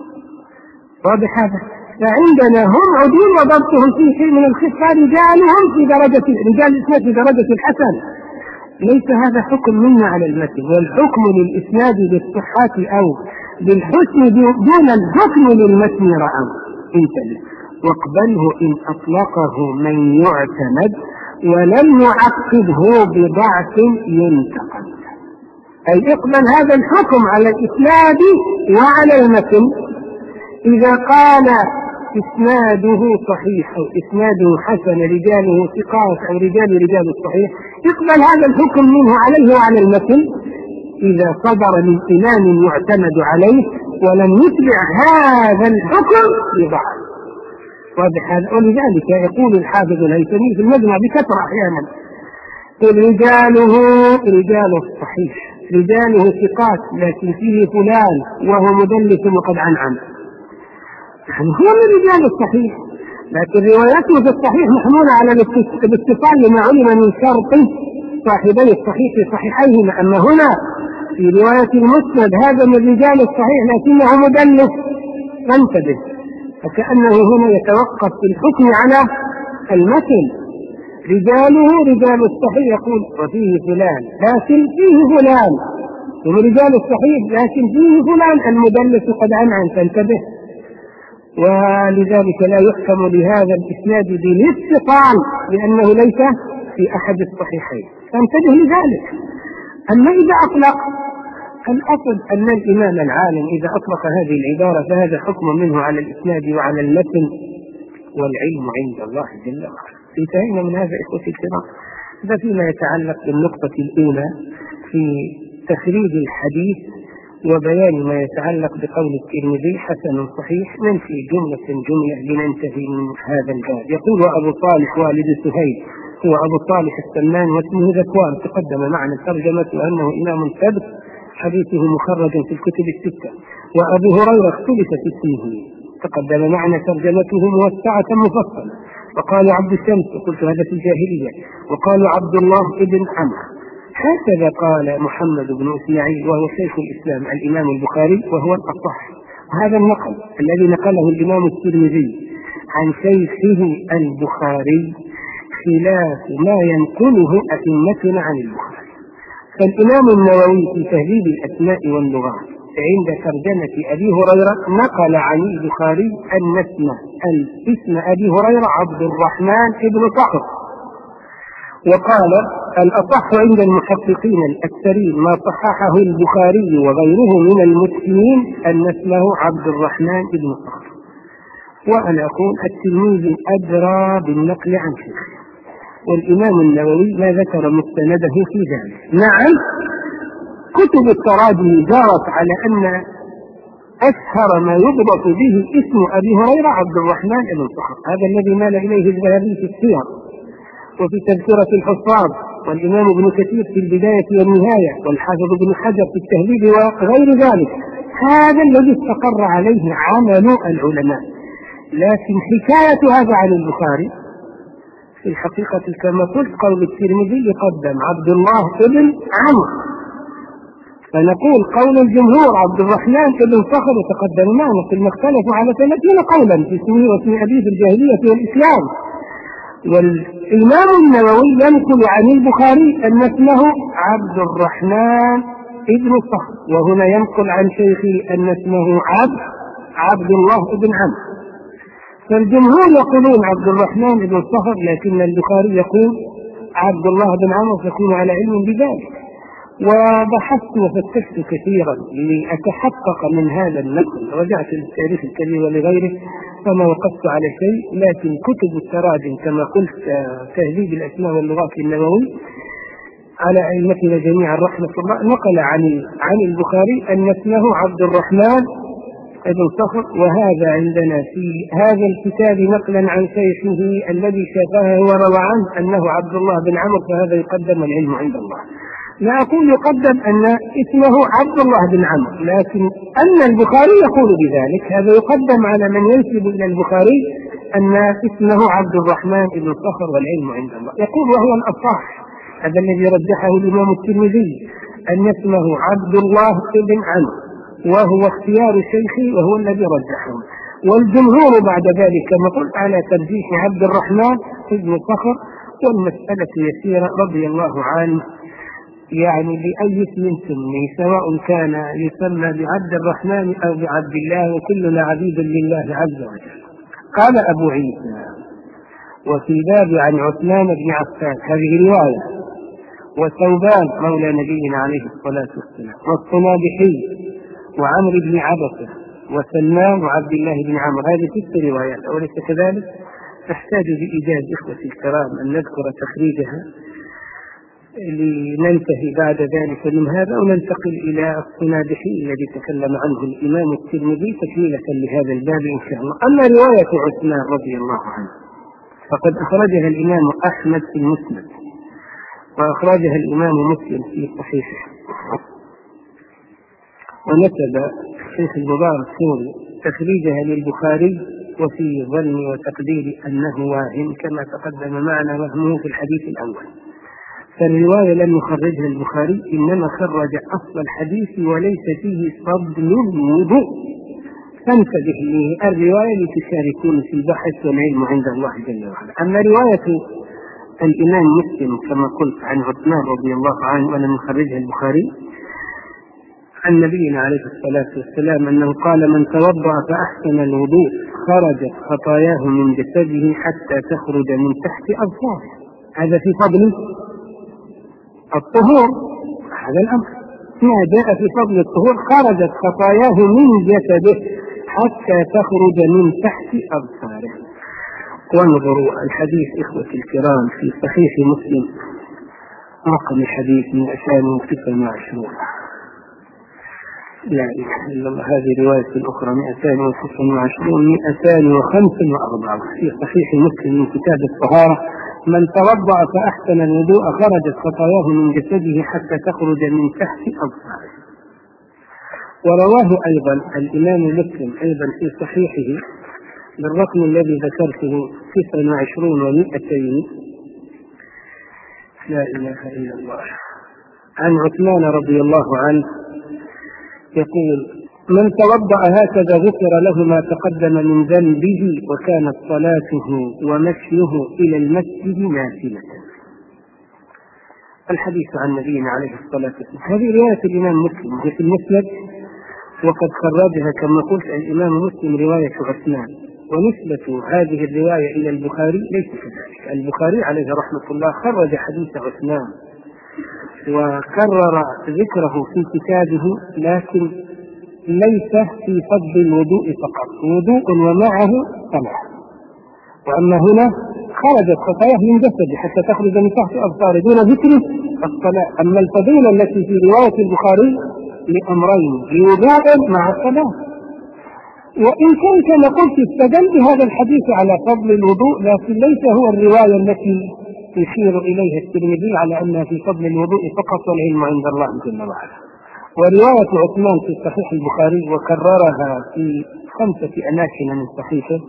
واضح هذا؟ فعندنا هم عدول وضبطهم في شيء من الخفة، رجالهم في درجة رجال الإسناد في درجة الحسن. ليس هذا حكم منا على المتن. والحكم للإسناد بالصحة أو بالحسن دون الحكم للمتن رأى. انتبه واقبله إن أطلقه من يعتمد ولم يعقبه بضعف ينتقد. أي اقبل هذا الحكم على الإسناد وعلى المتن. إذا قال إسناده صحيح أو إسناده حسن رجاله ثقات أو رجال رجال الصحيح، اقبل هذا الحكم منه عليه وعلى المتن إذا صدر من إمام يعتمد عليه ولم يتبع هذا الحكم بضعف. واضح هذا؟ ولذلك يقول الحافظ الهيثمي في المجمع بكثرة أحيانا: رجاله رجال الصحيح، رجاله ثقات لكن فيه فلان وهو مدلس وقد عنعن. يعني هو من رجال الصحيح، لكن روايته في الصحيح محمولة على الاتصال لما علم من شرط صاحبي الصحيح في صحيحيهما. أما هنا في رواية المسند هذا من رجال الصحيح لكنه مدلس، فانتبه. فكأنه هنا يتوقف في الحكم على المتن. رجاله رجال الصحيح يقول وفيه فلان لكن فيه فلان، ومن رجال الصحيح لكن فيه فلان المدلس قد عنعن، فانتبه. ولذلك لا يحكم لهذا الإسناد بالاتصال لأنه ليس في أحد الصحيحين، فانتبه لذلك. أما إذا أطلق، الأصل أن الإمام العالم إذا أطلق هذه العبارة فهذا حكم منه على الإسناد وعلى المتن، والعلم عند الله جل وعلا. انتهينا من هذا إخوتي الكرام. هذا فيما يتعلق بالنقطة الأولى في تخريج الحديث وبيان ما يتعلق بقول الترمذي حسن صحيح. ننفي جملة جملة لننتهي من هذا الباب. يقول أبو صالح والد سهيل هو أبو صالح السمان واسمه ذكوان، تقدم معنا الترجمة وأنه إمام ثبت حديثه مخرج في الكتب الستة. وأبو هريرة اختلف في اسمه، تقدم معنا ترجمته موسعة مفصلة. وقال عبد الشمس، وقلت هذا في الجاهلية، وقال عبد الله ابن عمرو. هكذا قال محمد بن إسماعيل وهو شيخ الإسلام الإمام البخاري وهو الأصح. هذا النقل الذي نقله الإمام الترمذي عن شيخه البخاري خلاف ما ينقله أئمتنا عن البخاري. فالإمام النووي في تهذيب الأسماء واللغات عند ترجمة أبي هريرة نقل عن البخاري أن اسم اسم أبي هريرة عبد الرحمن بن صخر، وقال الأصح عند المحققين الأكثرين ما صححه البخاري وغيره من المسلمين أن اسمه عبد الرحمن بن صخر. وأنا أقول التلميذ أدرى بالنقل عن شيخه، والإمام النووي ما ذكر مستنده في ذلك. نعم كتب التراجم جارت على أن أشهر ما يضبط به اسم أبي هريرة عبد الرحمن بن صخر، هذا الذي مال إليه الذهبي في السير وفي تذكرة الحفاظ، والإمام ابن كثير في البداية والنهاية، والحافظ ابن حجر في التهذيب وغير ذلك. هذا الذي استقر عليه عمل العلماء. لكن حكاية هذا عن البخاري في الحقيقة كما قلت قول الترمذي يقدم عبد الله بن عمرو، فنقول قول الجمهور عبد الرحمن بن صخر يتقدم معنا، ثم اختلفوا على ثلاثين قولا في اسمه واسم أبيه في الجاهلية والإسلام. والإمام النووي ينقل عن البخاري أن اسمه عبد الرحمن بن صخر، وهنا ينقل عن شيخه أن اسمه عبد عبد الله بن عمرو. فالجمهور يقولون عبد الرحمن بن صخر، لكن البخاري يقول عبد الله بن عمرو، فيكون على علم بذلك. وبحثت وفتشت كثيرا لأتحقق من هذا النقل، رجعت للتاريخ الكبير ولغيره فما وقفت على شيء. لكن كتب التراجم كما قلت تهذيب الأسماء واللغات النووي على أئمتنا جميعا رحمة الله نقل عن عن البخاري أن اسمه عبد الرحمن ابن صخر، وهذا عندنا في هذا الكتاب نقلا عن شيخه الذي شافه وروى عنه أنه عبد الله بن عمرو، فهذا يقدم العلم عند الله. لا أقول يقدم أن اسمه عبد الله بن عمرو، لكن أن البخاري يقول بذلك، هذا يقدم على من ينسب إلى البخاري أن اسمه عبد الرحمن بن صخر والعلم عند الله. يقول وهو الأصح، هذا الذي رجحه الإمام الترمذي، أن اسمه عبد الله بن عمرو، وهو اختيار شيخي وهو الذي رجحه. والجمهور بعد ذلك كما قلت على ترجيح عبد الرحمن بن صخر، والمسألة يسيرة رضي الله عنه، يعني بأي اسم سمي، سواء كان يسمى بعبد الرحمن أو بعبد الله، وكلنا عبيد لله عز وجل. قال أبو عيسى: وفي باب عن عثمان بن عفان، هذه رواية، وثوبان مولى نبينا عليه الصلاة والسلام، والصنابحي، وعمرو بن عبسة، وسلمان، وعبد الله بن عمرو، هذه ست روايات، أوليس كذلك؟ نحتاج بإيجاز إخوتي الكرام أن نذكر تخريجها لننتهي بعد ذلك من هذا، وننتقل إلى الصنابحي الذي تكلم عنه الإمام الترمذي تكملة لهذا الباب إن شاء الله. أما رواية عثمان رضي الله عنه فقد أخرجها الإمام أحمد في المسند، وأخرجها الإمام مسلم في صحيحه، ونسب الشيخ المبارك فوري تخريجها للبخاري، وفي ظن وتقدير أنه واهم كما تقدم معنا وهمه في الحديث الأول. فالرواية لم يخرجها البخاري، إنما خرج أصل الحديث وليس فيه فضل الوضوء، فانتبه للرواية لتشاركون في البحث والعلم عند الله جل وعلا. أما رواية الإمام مسلم كما قلت عن عثمان رضي الله عنه ولم يخرجها البخاري، عن نبينا عليه الصلاة والسلام أنه قال: من توضأ فأحسن الوضوء خرجت خطاياه من جسده حتى تخرج من تحت أظفاره. هذا في فضل الطهور، هذا الأمر ما جاء في فضل الطهور، خرجت خطاياه من جسده حتى تخرج من تحت أظفاره. وانظروا الحديث إخوتي الكرام في صحيح مسلم رقم الحديث مئتان وتسعة وعشرين، لا إله إلا الله، هذه رواية الأخرى مئتان وتسعة وعشرين، مئتان وخمس وأربعة في صحيح مسلم من كتاب الطهارة: من توضأ فأحسن الوضوء خرجت خطاياه من جسده حتى تخرج من تحت أظفاره. ورواه أيضا الإمام مسلم أيضا في صحيحه بالرقم الذي ذكرته تسعة وعشرون ومئتين، لا إله إلا الله، عن عثمان رضي الله عنه يقول: من توضأ هكذا غفر له ما تقدم من ذنبه وكانت صلاته ومشيه إلى المسجد نافلة. الحديث عن نبينا عليه الصلاة والسلام. هذه رواية الإمام مسلم في المسند، وقد خرجها كما قلت الإمام مسلم رواية عثمان، ونسبة هذه الرواية إلى البخاري ليس كذلك. البخاري عليه رحمة الله خرج حديث عثمان وكرر ذكره في كتابه، لكن ليس في فضل الوضوء فقط، وضوء ومعه صلاة. وأما هنا خرجت خطاياه من جسده حتى تخرج من تحت أظفاره دون ذكر الصلاة. أما الفضيلة التي في رواية البخاري لأمرين: لوضوء مع الصلاة. وإن كان كما قلت استدل بهذا الحديث على فضل الوضوء، لكن ليس هو الرواية التي يشير إليها الترمذي على أنها في فضل الوضوء فقط، والعلم عند الله جل وعلا. ورواية عثمان في صحيح البخاري وكررها في خمسة أماكن من صحيحه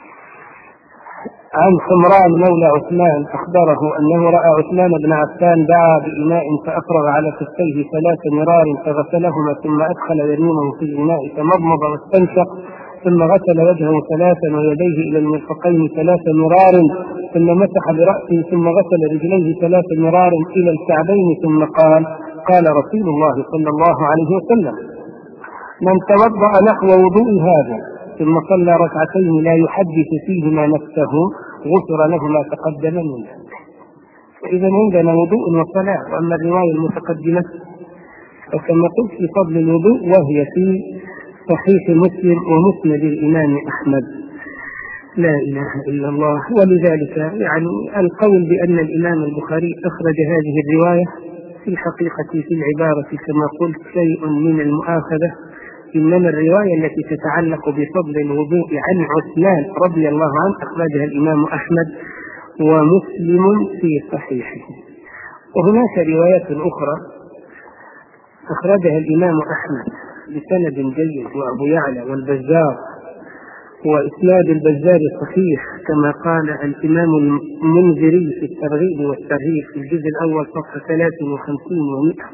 عن حمران مولى عثمان أخبره أنه رأى عثمان بن عفان دعا بإناء فأفرغ على كفيه ثلاث مرار فغسلهما، ثم أدخل يمينه في الإناء فمضمض واستنشق، ثم غسل وجهه ثلاثا ويديه إلى المرفقين ثلاث مرار، ثم مسح برأسه، ثم غسل رجليه ثلاث مرار إلى الكعبين، ثم قال: قال رسول الله صلى الله عليه وسلم: من توضأ نحو وضوء هذا ثم صلى ركعتين لا يحدث فيهما نفسه غفر له ما تقدم من ذنبه. فإذا عندنا وضوء وصلاة. وأما الرواية المتقدمة فكما قلت في فضل الوضوء، وهي في صحيح مسلم ومسند الإمام أحمد، لا إله إلا الله. ولذلك يعني القول بأن الإمام البخاري أخرج هذه الرواية في الحقيقة في العبارة كما قلت شيء من المؤاخذة، إنما الرواية التي تتعلق بفضل الوضوء عن عثمان رضي الله عنه أخرجها الإمام أحمد ومسلم في صحيحه. وهناك روايات أخرى أخرجها الإمام أحمد بسند جيد وأبو يعلى والبزار، وإسناد البزار صحيح كما قال الإمام المنذري في الترغيب والترهيب في الجزء الأول صفحة ثلاث وخمسين ومئة.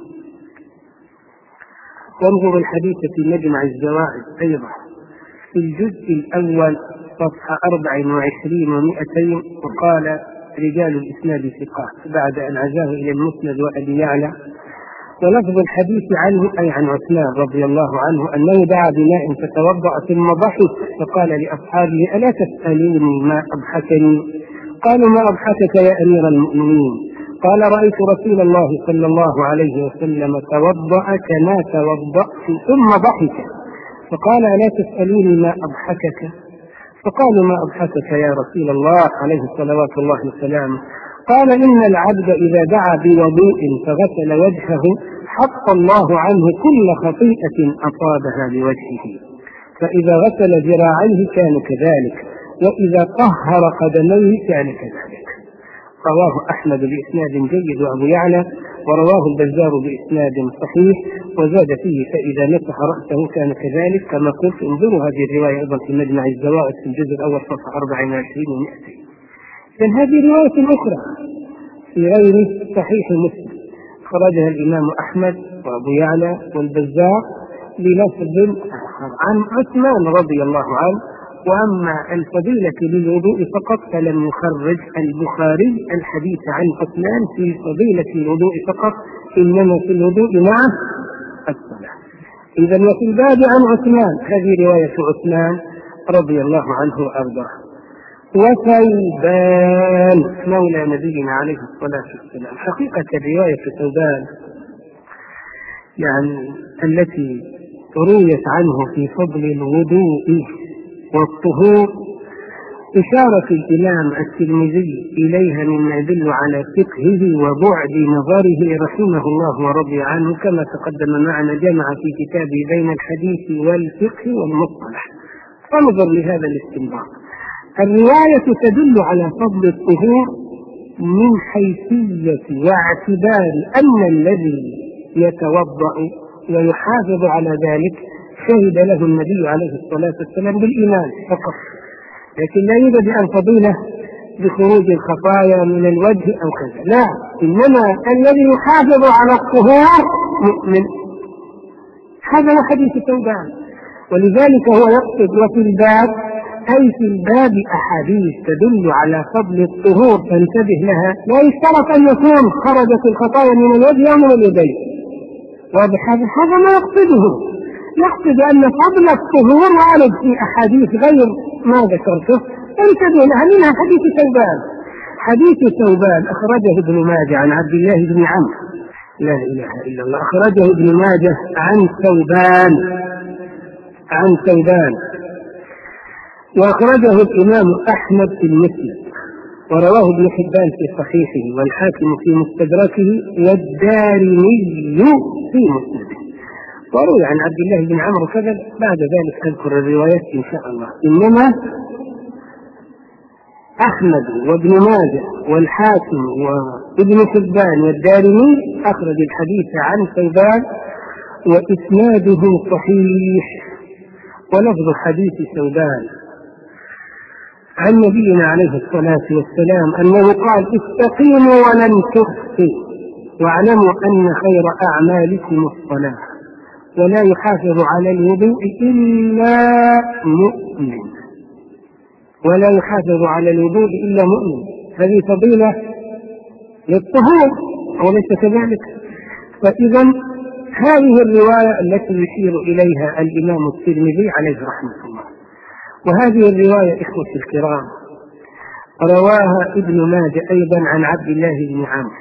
وانظر الحديث في مجمع الزوائد أيضا في الجزء الأول صفحة أربع وعشرين ومئتين، وقال رجال الإسناد ثقات بعد أن عزاه إلى المسند وأبي يعلى. ولفظ الحديث عنه أي عن عثمان رضي الله عنه أنه دعا بماء فتوضأ ثم ضحك فقال لأصحابه: ألا تسألوني ما أضحكني؟ قالوا: ما أضحكك يا أمير المؤمنين؟ قال: رأيت رسول الله صلى الله عليه وسلم توضأ كما توضأت ثم ضحك، فقال: ألا تسألوني ما أضحكك؟ فقالوا: ما أضحكك يا رسول الله عليه صلوات الله وسلامه؟ قال: إن العبد إذا دعا بوضوء فغسل وجهه حط الله عنه كل خطيئة أصابها بوجهه، فإذا غسل ذراعيه كان كذلك، وإذا طهر قدميه كان كذلك. رواه أحمد بإسناد جيد وأبو يعلى، ورواه البزار بإسناد صحيح، وزاد فيه: فإذا مسح رأسه كان كذلك. كما قلت انظروا هذه الرواية أيضا في مجمع الزوائد في الجزء الأول صفحة أربع وعشرين ومئتين. إذن هذه رواية أخرى في غير صحيح مسلم خرجها الإمام أحمد وأبو يعلى والبزار بلفظ آخر عن عثمان رضي الله عنه. وأما الفضيلة للوضوء فقط فلم يخرج البخاري الحديث عن عثمان في فضيلة الوضوء فقط، إنما في الوضوء مع الصلاة. إذن وفي الباب عن عثمان هذه رواية عثمان رضي الله عنه وأرضاه. وثوبان مولى نبينا عليه الصلاة والسلام. حقيقة الرواية ثوبان يعني التي رويت عنه في فضل الوضوء والطهور إشارة الإمام الترمذي إليها مما يدل على فقهه وبعد نظره رحمه الله ورضي عنه، كما تقدم معنا جمع في كتابه بين الحديث والفقه والمصطلح. فانظر لهذا الاستنباط. الرواية تدل على فضل الطهور من حيثية واعتبار أن الذي يتوضأ ويحافظ على ذلك شهد له النبي عليه الصلاة والسلام بالإيمان فقط، لكن لا يوجد أن فضيلة بخروج الخطايا من الوجه أو كذا، لا، إنما الذي يحافظ على الطهور مؤمن. هذا هو حديث ثوبان، ولذلك هو يقصد وفي الباب أي في الباب أحاديث تدل على فضل الطهور فانتبه لها، لا يشترط أن يكون خرجت الخطايا من الوجه أو من اليدين. واضح هذا؟ هذا ما يقصده، يقصد أن فضل الطهور وارد في أحاديث غير ما ذكرته انتبه لها، منها حديث ثوبان. حديث ثوبان أخرجه ابن ماجه عن عبد الله بن عمرو، لا إله إلا الله، أخرجه ابن ماجه عن ثوبان عن ثوبان وأخرجه الإمام أحمد في المسند، ورواه ابن حبان في صحيحه، والحاكم في مستدركه، والدارمي في مسنده. وروي عن عبد الله بن عمرو كذا، بعد ذلك أذكر الروايات إن شاء الله. إنما أحمد وابن ماجه والحاكم وابن حبان والدارمي أخرج الحديث عن ثوبان وإسناده صحيح. ولفظ حديث ثوبان عن نبينا عليه الصلاة والسلام أنه قال: استقيموا ولن تخطئوا، واعلموا أن خير أعمالكم الصلاة، ولا يحافظ على الوضوء إلا مؤمن، ولا يحافظ على الوضوء إلا مؤمن. هذه فضيلة للطهور وليس كذلك. فإذا هذه الرواية التي يشير إليها الإمام الترمذي عليه رحمة الله. وهذه الرواية إخوتي الكرام رواها ابن ماجه أيضا عن عبد الله بن عمرو،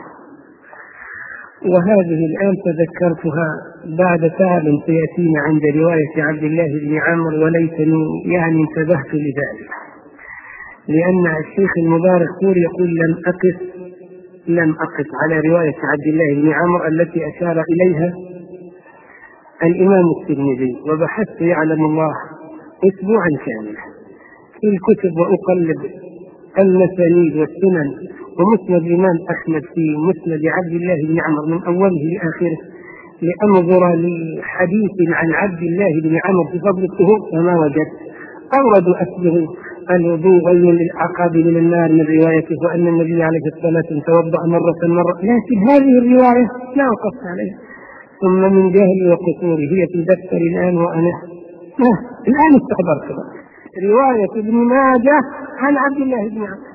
وهذه الآن تذكرتها بعد تعب سيأتينا عند رواية عبد الله بن عمرو، وليتني يعني انتبهت لذلك، لأن الشيخ المبارك فوري يقول لم أقف لم أقف على رواية عبد الله بن عمرو التي أشار إليها الإمام الترمذي، وبحثت يعلم الله أسبوعا كاملا في الكتب وأقلب المسانيد والسنن، ومسند الإمام أحمد في مسند عبد الله بن عمرو من أوله لآخره لأنظر لحديث عن عبد الله بن عمرو في فضل الطهور فما وجدت. أورد أسبه الوضوء غير للعقاب من النار من روايته وأن النبي عليه الصلاة والسلام توضأ مرة مرة، لكن هذه الرواية لا وقفت عليها. ثم من جهل وقصوري هي في دفتر الآن وأنا الآن استحضرت رواية ابن ماجه عن عبد الله بن عمرو.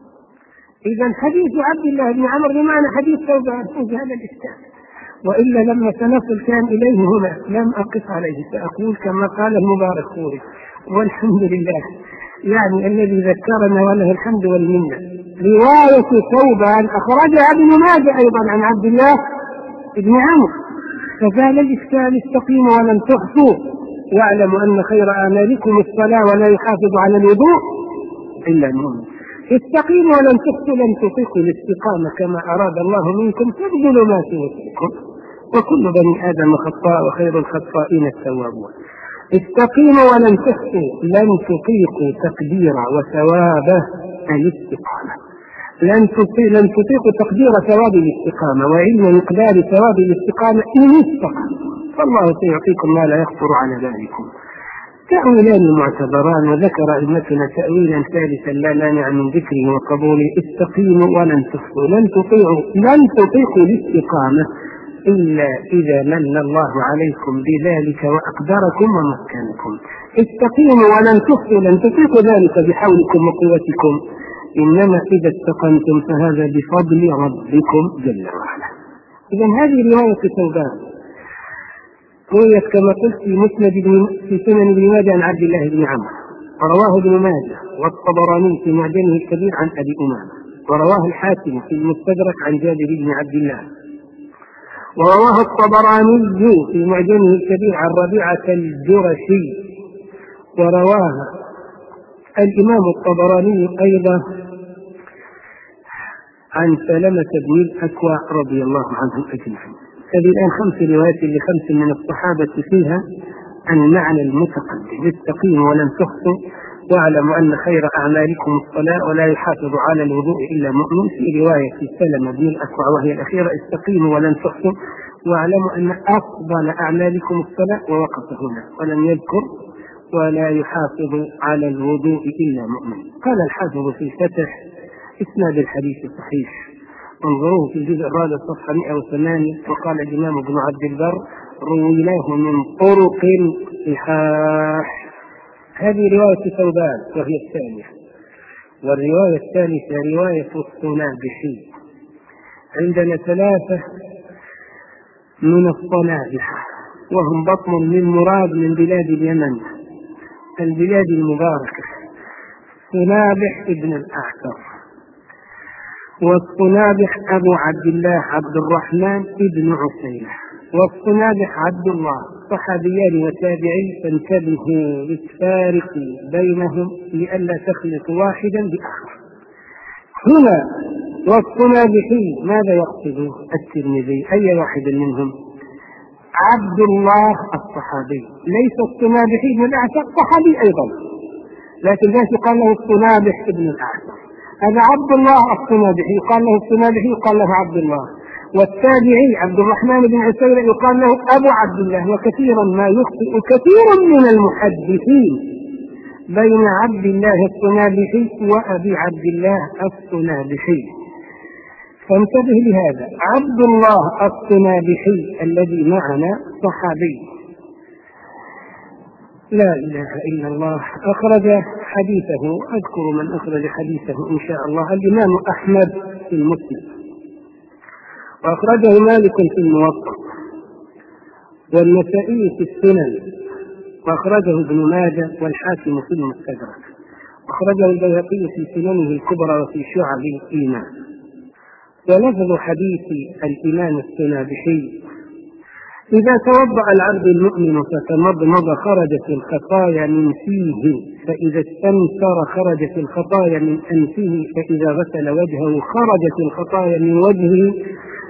إذا حديث عبد الله بن عمرو بمعنى حديث ثوبان في هذا الإشكال، وإلا لما سنصل كان إليه هنا لم أقف عليه، سأقول كما قال المبارك فوري والحمد لله، يعني الذي ذكرنا وله الحمد والمنة. رواية ثوبان أخرجها ابن ماجه أيضا عن عبد الله بن عمرو. فزال الإشكال استقيموا ولم تحصوا واعلموا أن خير أعمالكم الصلاة ولا يحافظ على الوضوء إلا المؤمن. استقيموا ولم تحصوا لم تطيقوا الاستقامة كما أراد الله منكم تبذلوا ما في وسعكم وكل بني آدم خطاء وخير الخطائين التوابون. استقيموا ولم تحصوا لن تطيقوا تقدير وثواب الاستقامة، لن لن تطيقوا تقدير ثواب الاستقامة وعلم مقدار ثواب الاستقامة إن استقام، فالله سيعطيكم ما لا يخطر على بالكم. تأويلان معتبران، وذكر أئمتنا تأويلا ثالثا لا مانع من ذكره وقبوله. استقيموا ولن تحصوا لن تطيعوا لن تطيقوا الاستقامة إلا إذا من الله عليكم بذلك وأقدركم ومكنكم. استقيموا ولن تحصوا لن تطيقوا ذلك بحولكم وقوتكم، إنما إذا استقمتم فهذا بفضل ربكم جل وعلا. إذا هذه رواية ثوبان رويت كما قلت في مسند في سنن ابن ماجه عن عبد الله بن عمرو، ورواه ابن ماجه والطبراني في معجمه الكبير عن أبي أمامة، ورواه الحاكم في المستدرك عن جابر بن عبد الله، ورواه الطبراني في معجمه الكبير عن ربيعة الجرشي، ورواه الإمام الطبراني أيضا عن سلمة بن الأكوع رضي الله عنهم أجمعين. هذه الآن خمس روايات لخمس من الصحابة فيها المعنى المتقدم. استقيموا ولن تحصوا واعلموا أن خير أعمالكم الصلاة ولا يحافظ على الوضوء إلا مؤمن. في رواية سلمة بن الأكوع وهي الأخيرة استقيموا ولن تحصوا واعلموا أن أفضل أعمالكم الصلاة، ووقف هنا ولم يذكر ولا يحافظ على الوضوء إلا مؤمن. قال الحافظ في الفتح إسناد الحديث صحيح، انظروه في الجزء الرابع صفحة مئة وثمانية. وقال الإمام ابن عبد البر رويناه من طرق صحاح. هذه رواية ثوبان وهي الثانية. والرواية الثالثة رواية الصنابحي. عندنا ثلاثة من الصنابحة وهم بطن من مراد من بلاد اليمن البلاد المباركة، صنابح ابن الأعتر، والصنابح أبو عبد الله عبد الرحمن ابن عسيلة، والصنابح عبد الله، صحابيان وتابعين، فانتبهوا للفارق بينهم لئلا تخلط واحدا بآخر. هنا والصنابحي ماذا يقصد الترمذي؟ أي واحد منهم؟ عبد الله الصحابي، ليس الصنابحي ابن الأعتر صحابي أيضا، لكن ذات يقال له الصنابح ابن الأعتر. هذا عبد الله الصنابحي يقال له الصنابحي يقال له عبد الله، والتابعي عبد الرحمن بن عسيرة يقال له أبو عبد الله. وكثيرا ما يخطئ كثير من المحدثين بين عبد الله الصنابحي وأبي عبد الله الصنابحي، فانتبه لهذا. عبد الله الصنابحي الذي معنا صحابي لا إله إلا الله، أخرج حديثه، أذكر من أخرج حديثه إن شاء الله، الإمام أحمد في المسند، وأخرجه مالك في الموطأ، والنسائي في السنن، وأخرجه ابن ماجه والحاكم في المستدرك، وأخرجه البيهقي في سننه الكبرى وفي شعب الإيمان. ولفظ حديث الإمام الصنابحي: إذا توضأ العبد المؤمن فتمضمض خرجت الخطايا من فيه، فإذا استنثر خرجت الخطايا من أنفه، فإذا غسل وجهه خرجت الخطايا من وجهه،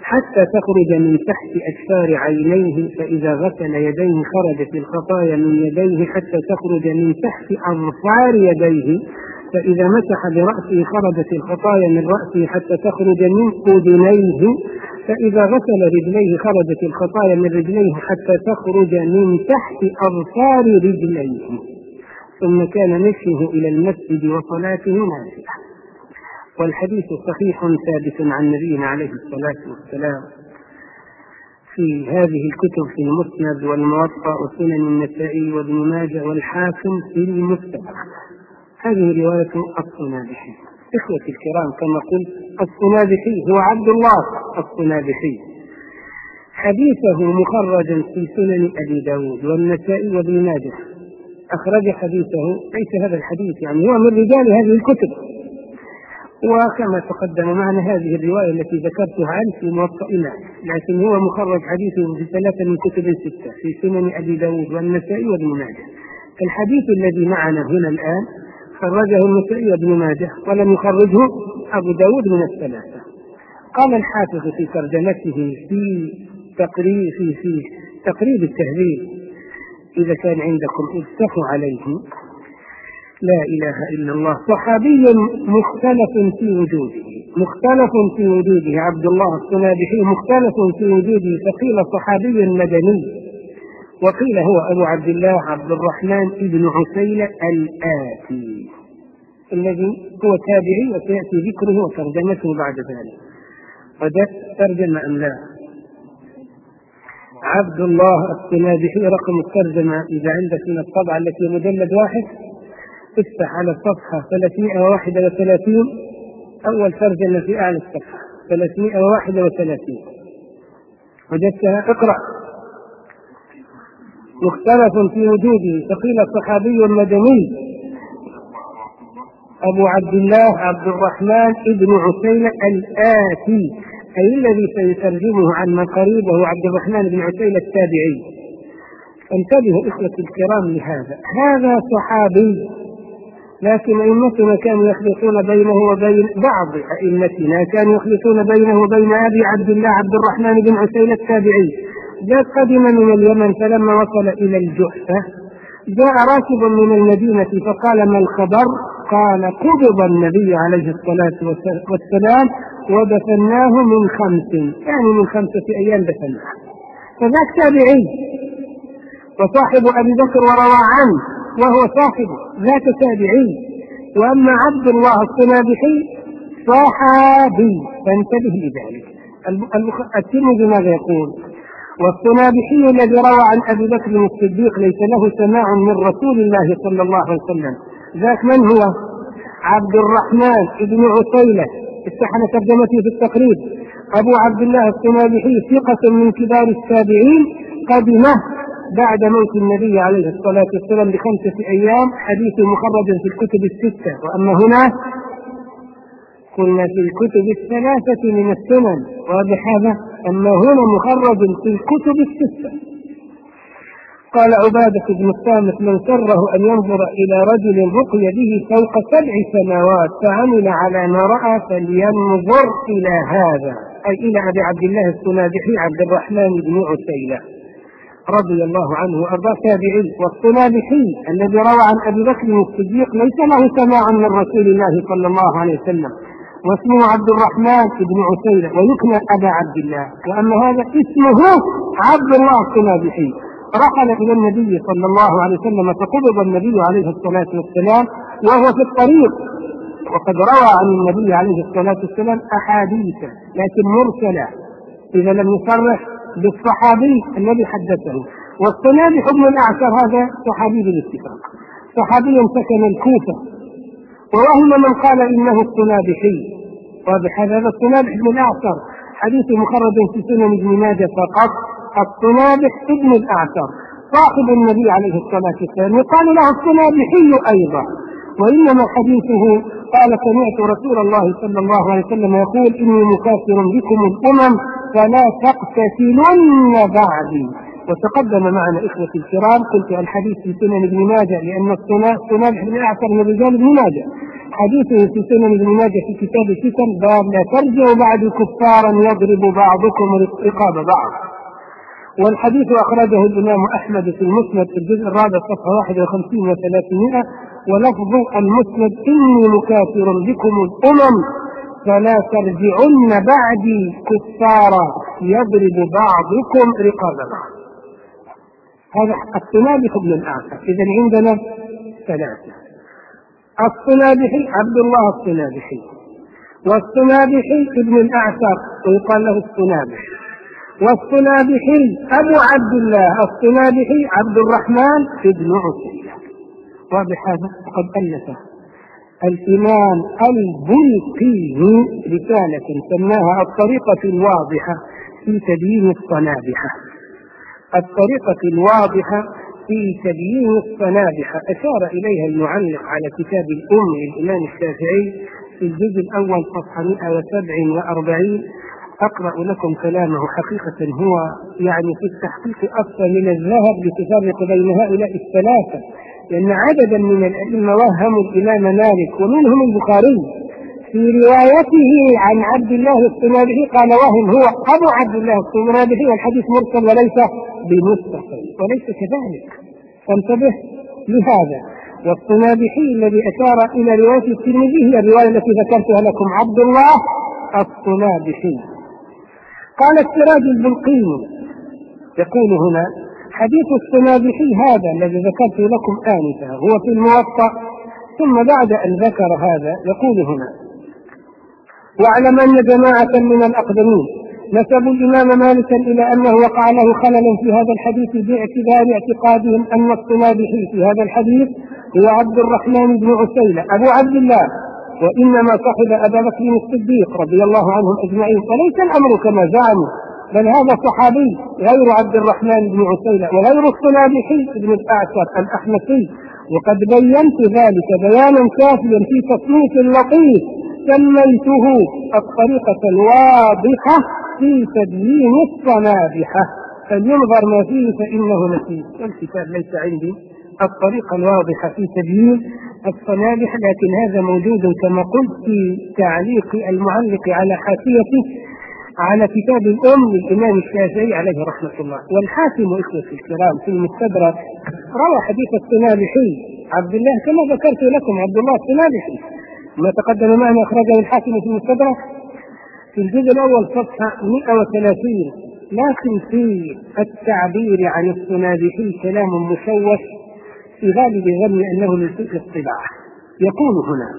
حتى تخرج من تحت أكفار عينيه، فإذا غسل يديه خرجت الخطايا من يديه حتى تخرج من تحت أظفار يديه، فإذا مسح برأسه خرجت الخطايا من رأسه حتى تخرج من أذنيه، فإذا غسل رجليه خرجت الخطايا من رجليه حتى تخرج من تحت أظفار رجليه، ثم كان مشيه إلى المسجد وصلاته نافلة. والحديث صحيح ثابت عن نبينا عليه الصلاة والسلام في هذه الكتب في المسند والموطأ وسنن النسائي وابن ماجه والحاكم في المستدرك. هذه رواية الصنابحي. إخوتي الكرام، كما قلت الصنابحي هو عبد الله الصنابحي، حديثه مخرج في سنن أبي داود والنسائي وابن ماجه، أخرج حديثه، ليس هذا الحديث يعني هو من رجال هذه الكتب، وكما تقدم معنا هذه الرواية التي ذكرتها عنه في موطأ مالك، لكن هو مخرج حديثه في ثلاثة من كتب ستة في سنن أبي داود والنسائي وابن ماجه. الحديث الذي معنا هنا الآن خرجه النسائي وابن ماجه ولم يخرجه أبو داود من الثلاثة. قال الحافظ في ترجمته في تقريب في, في تقريب التهذيب، إذا كان عندكم افتحوا عليه، لا إله إلا الله، صحابي مختلف في وجوده، مختلف في وجوده عبد الله الصنابحي، مختلف في وجوده، فقيل صحابي مدني، وقيل هو أبو عبد الله عبد الرحمن بن عسيلة الآتي الذي هو تابعي، وسيأتي ذكره وترجمته بعد ذلك. وده ترجمة أم لا؟ عبد الله الصنابحي، رقم الترجمة إذا عندك من الطبعة التي مجلد واحد افتح على الصفحة ثلاثمائة وواحد وثلاثين، أول ترجمة في أعلى الصفحة ثلاثمائة وواحد وثلاثين، وجدتها؟ اقرأ. مختلف في وجوده، فقيل صحابي مدني أبو عبد الله عبد الرحمن ابن عسيلة الآتي، أي الذي سيترجمه عن من قريبه عبد الرحمن بن عسيلة التابعي. انتبهوا إخوتي الكرام لهذا، هذا صحابي، لكن أئمتنا كانوا يخلطون بينه وبين بعض أئمتنا كانوا يخلطون بينه وبين أبي عبد الله عبد الرحمن بن عسيلة التابعي. جاء قدم من اليمن، فلما وصل إلى الجحفة جاء راكب من المدينة فقال: ما الخبر؟ قال: قبض النبي عليه الصلاة والسلام ودفناه من خمس، يعني من خمسة أيام دفناه. فذاك تابعي وصاحب أبي بكر وروى عنه وهو صاحب ذاك تابعي، وأما عبد الله الصنابحي صحابي، فانتبه لذلك. الترمذي ماذا يقول؟ والصنابحي الذي روى عن أبي بكر الصديق ليس له سماع من رسول الله صلى الله عليه وسلم. ذاك من هو؟ عبد الرحمن بن عسيلة، استحن ترجمته في التقريب. أبو عبد الله الصنابحي ثقة من كبار التابعين، قدمه بعد موت النبي عليه الصلاة والسلام بخمسة أيام، حديث مخرج في الكتب الستة. وأما هنا قلنا في الكتب الثلاثة من السنن، وبهذا أما هنا مخرج في الكتب الستة. قال عبادة بن الصامت: من سره أن ينظر إلى رجل رقي به فوق سبع سماوات فعمل على ما رأى فلينظر إلى هذا، أي إلى أبي عبد الله الصنابحي عبد الرحمن بن عسيلة رضي الله عنه وأرضاه، تابعي. والصنابحي الذي روى عن أبي بكر الصديق ليس له سماع من رسول الله صلى الله عليه وسلم، واسمه عبد الرحمن بن عسيلة ويكنى أبا عبد الله. وأما هذا اسمه عبد الله الصنابحي، رحل إلى النبي صلى الله عليه وسلم فقبض النبي عليه الصلاة والسلام وهو في الطريق، وقد روى عن النبي عليه الصلاة والسلام أحاديث لكن مرسلة إذا لم يصرح بالصحابي الذي حدثه. والصنابح بن الأعشر هذا صحابي بالاتفاق، صحابي سكن الكوفة، ووهم من قال إنه الصنابحي. وبهذا هذا الصنابح بن الأعشر حديث مخرج في سنن ابن ماجه فقط. الصنابح ابن الأعشر صاحب النبي عليه الصلاة والسلام يقال له الصنابحي أيضا، وإنما حديثه قال: سمعت رسول الله صلى الله عليه وسلم يقول: إني مكافر بكم الأمم فلا تقتتلن بعدي. وتقدم معنا إخوتي الكرام، قلت الحديث في سنن ابن ماجه لأن الصنابح بن الأعشر من رجال ابن ماجه، وحديثه في سنن ابن ماجه في كتاب الفتن باب لا ترجعوا بعد كفارا يضرب بعضكم رقاب بعض. والحديث أخرجه الإمام أحمد في المسند في الجزء الرابع صفحة واحد وخمسين وثلاثمائة، ولفظ المسند إني مكافر بكم الأمم فلا ترجعن بعدي كفارا يضرب بعضكم رقاب بعض. هذا الصنابح بن الأعسر. إذن عندنا ثلاثة: الصنابحي عبد الله الصنابحي، والصنابحي ابن الأعسر ويقال له الصنابح، والصنابحي أبو عبد الله الصنابحي عبد الرحمن بن عسيلة. واضح هذا؟ وقد ألف الإمام البلقي رسالة سماها الطريقة الواضحة في تبيين الصنابحة. الطريقة الواضحة في تبيين الصنابحة أشار إليها المعلق على كتاب الأم للإمام الشافعي في الجزء الأول صفحة مئة وسبع وأربعين. أقرأ لكم كلامه. حقيقة هو يعني في التحقيق أكثر من الذهب لتفرق بين هؤلاء الثلاثة، لأن عددا من الأئمة وهموا الإمام مالك ومنهم البخاري في روايته عن عبد الله الصنابحي قال وهم هو أبو عبد الله الصنابحي والحديث مرسل وليس بمتصل، وليس كذلك، فانتبه لهذا. والصنابحي الذي أشار إلى رواية الترمذي هي الرواية التي ذكرتها لكم، عبد الله الصنابحي. قال السراج البلقي يقول هنا: حديث الصنابحي هذا الذي ذكرت لكم آنفا هو في الموطأ. ثم بعد أن ذكر هذا يقول هنا: واعلم أن جماعة من الأقدمين نسبوا الإمام مالكا إلى أنه وقع له خلل في هذا الحديث باعتبار اعتقادهم أن الصنابحي في هذا الحديث هو عبد الرحمن بن عسيلة أبو عبد الله، وإنما صحب أبا بكر الصديق رضي الله عنهم أجمعين، وليس الأمر كما زعموا، بل هذا صحابي غير عبد الرحمن بن عسيلة وغير الصنابحي بن الأعسر الأحمسي. وقد بينت ذلك بيانا كافيا في تصنيف لطيف سميته الطريقة الواضحة في تبيين الصنابحة، فلينظر ما فيه فإنه نفيس. والكتاب ليس عندي الطريقة الواضحة في تبيين الصنابح، لكن هذا موجود كما قلت في تعليق المعلق على حاشيته على كتاب الأم للإمام الشافعي عليه رحمة الله. والحاكم إخوتي الكرام في المستدرك روى حديث الصنابحي عبد الله كما ذكرت لكم، عبد الله الصنابحي ما تقدم معنا أخرجه الحاكم في المستدرك في الجزء الأول صفحة مئة وثلاثين. لكن في التعبير عن الصنابحي كلام مشوش في غالب ظن أنه من سوء الطباعة. يقول هنا: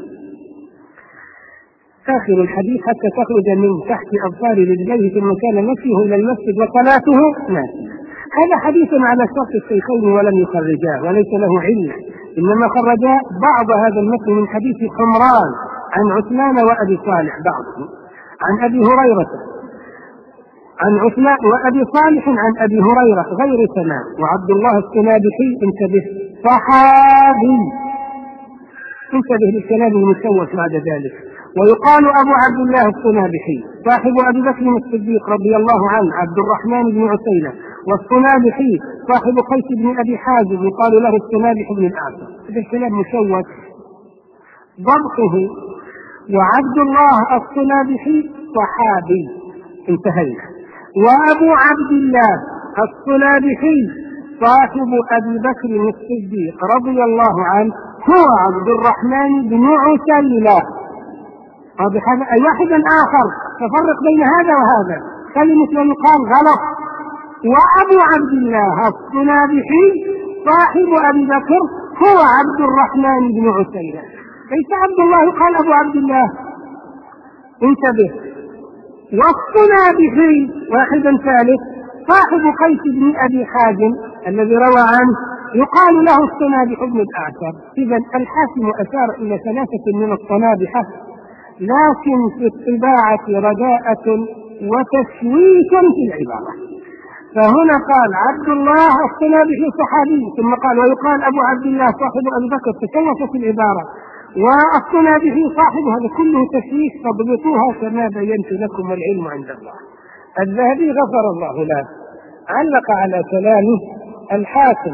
آخر الحديث حتى تخرج من تحت أبصار رجليه ثم كان مشيه إلى المسجد وصلاته نافلة. هذا حديث على شرط الشيخين ولم يخرجاه وليس له علة، إنما خرجا بعض هذا المتن من حديث حمران عن عثمان وأبي صالح، بعضه عن أبي هريرة عن عثمان وأبي صالح عن أبي هريرة غير تمام. وعبد الله الصنابحي انتبه صحابي، انتبه للكلام المشوش بعد ذلك. ويقال أبو عبد الله الصنابحي صاحب أبي بكر الصديق رضي الله عنه عبد الرحمن بن عسيلة، والصنابحي صاحب قيس بن أبي حازم يقال له الصنابح بن الأعسر. هذا الكلام مشوش ضبطه. وعبد الله الصنابحي صحابي، انتهينا. وأبو عبد الله الصنابحي صاحب أبي بكر الصديق رضي الله عنه هو عبد الرحمن بن عسيلة. هذا أي واحد آخر، تفرق بين هذا وهذا، كلمة يقال غلط. وأبو عبد الله الصنابحي صاحب أبي بكر هو عبد الرحمن بن عسيلة، ليس عبد الله يقال أبو عبد الله، انتبه. والصنابحي واحدا ثالث صاحب قيس بن أبي حازم الذي روى عنه يقال له الصنابح بن الأعسر. إذا الحاكم أشار إلى ثلاثة من الصنابحة، لكن في الطباعة رداءة وتشويش في العبارة. فهنا قال عبد الله الصنابحي صحابي، ثم قال ويقال أبو عبد الله صاحب أبي بكر، تشوش في العبارة. والصنابحي صاحب، هذا كله تشويش، فاضبطوها كما بينت لكم، والعلم عند الله. الذهبي غفر الله له علق على كلامه الحاكم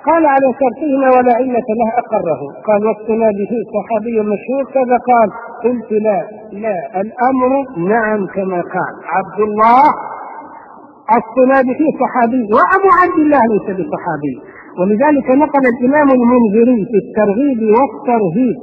قال على شرطهما ولا علة له أقره. قال والصنابحي صحابي مشهور كذا. قال قلت لا لا الأمر نعم كما قال عبد الله الصنابحي صحابي وأبو عبد الله ليس بصحابي. ولذلك نقل الإمام المنذري في الترغيب والترهيب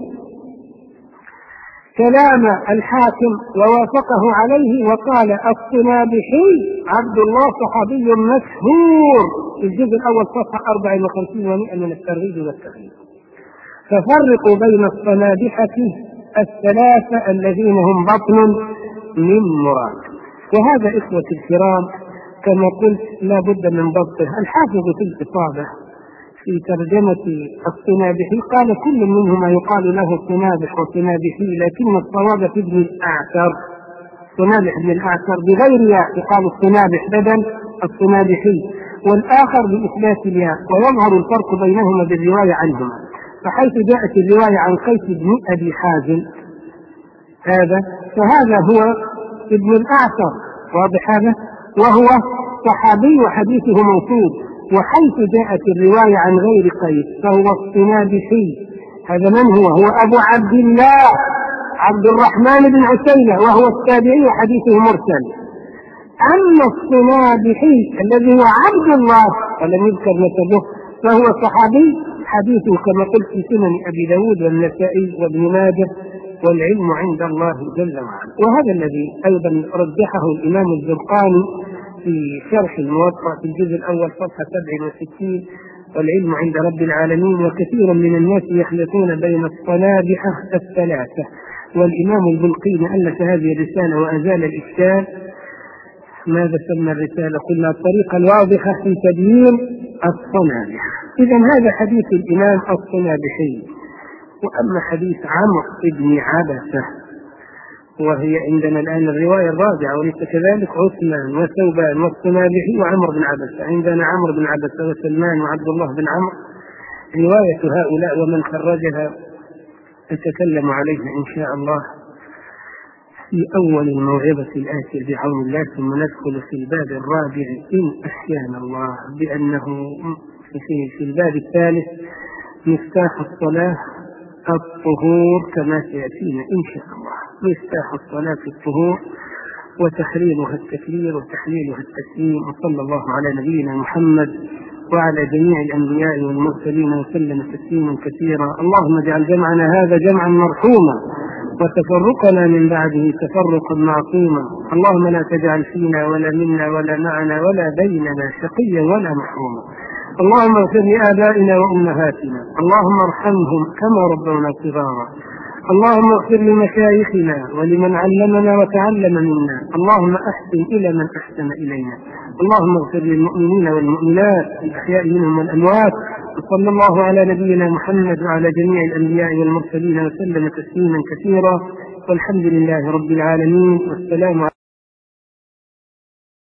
كلام الحاكم ووافقه عليه وقال الصنابحي عبد الله صحابي مشهور في الجزء الأول صفحة أربعة وخمسين ومئة من الترغيب والترهيب. ففرقوا بين الصنابحة الثلاثة الذين هم بطن من مراد. وهذا إخوة الكرام كما قلت لا بد من ضبطه. الحافظ في الإصابة في ترجمة الصنابحي قال كل منهما يقال له صنابح وصنابحي، لكن الصواب في ابن الأعتر صنابح ابن الأعتر بغير ياء يقال الصنابح بدل الصنابحي، والآخر بإثبات الياء. ويظهر الفرق بينهما بالرواية عنهما. فحيث جاءت الرواية عن قيس بن أبي حازم هذا فهذا هو ابن الأعتر، واضح هذا، وهو صحابي وحديثه موصول. وحيث جاءت الرواية عن غير قيس فهو الصنابحي. هذا من هو؟ هو أبو عبد الله عبد الرحمن بن عتيبة وهو التابعي وحديثه مرسل. أما الصنابحي الذي هو عبد الله ولم يذكر نسبه فهو صحابي حديثه كما قلت في سنن أبي داود والنسائي وابن ماجه، والعلم عند الله جل وعلا. وهذا الذي أيضا رجحه الإمام الزرقاني في شرح الموطأ في الجزء الأول صفحة سبعة وستين والعلم عند رب العالمين. وكثيرا من الناس يخلطون بين الصنابحة الثلاثة. والإمام البلقيني ألف هذه الرسالة وأزال الإشكال. ماذا سمى الرسالة؟ قلنا الطريقة الواضحة في تبيين الصنابحة. إذا هذا حديث الإمام الصنابحي. وأما حديث عمرو بن عبسة وهي عندنا الآن الرواية الرابعة وليس كذلك عثمان وثوبان والصنابحي وعمرو بن عبسة. عندنا عمرو بن عبسة وسلمان وعبد الله بن عمرو. رواية هؤلاء ومن خرجها نتكلم عليها إن شاء الله في أول الموعظة الآتية بعون الله، ثم ندخل في الباب الرابع إن أحيانا الله، بأنه في الباب الثالث مفتاح الصلاة الطهور كما سيأتينا إن شاء الله. مفتاح الصلاة الطهور وتحريمها التكبير وتحليلها التسليم. وصلى الله على نبينا محمد وعلى جميع الأنبياء والمرسلين وسلم تسليما كثيرا. اللهم اجعل جمعنا هذا جمعا مرحوما وتفرقنا من بعده تفرقا معصوما. اللهم لا تجعل فينا ولا منا ولا معنا ولا بيننا شقيا ولا محروما. اللهم اغفر لآبائنا وأمهاتنا، اللهم ارحمهم كما ربونا صغارا. اللهم اغفر لمشايخنا ولمن علمنا وتعلم منا. اللهم أحسن إلى من أحسن إلينا. اللهم اغفر للمؤمنين والمؤمنات الأحياء منهم والأموات. وصلى الله على نبينا محمد وعلى جميع الأنبياء والمرسلين وسلم تسليما كثيرا. والحمد لله رب العالمين. والسلام عليكم.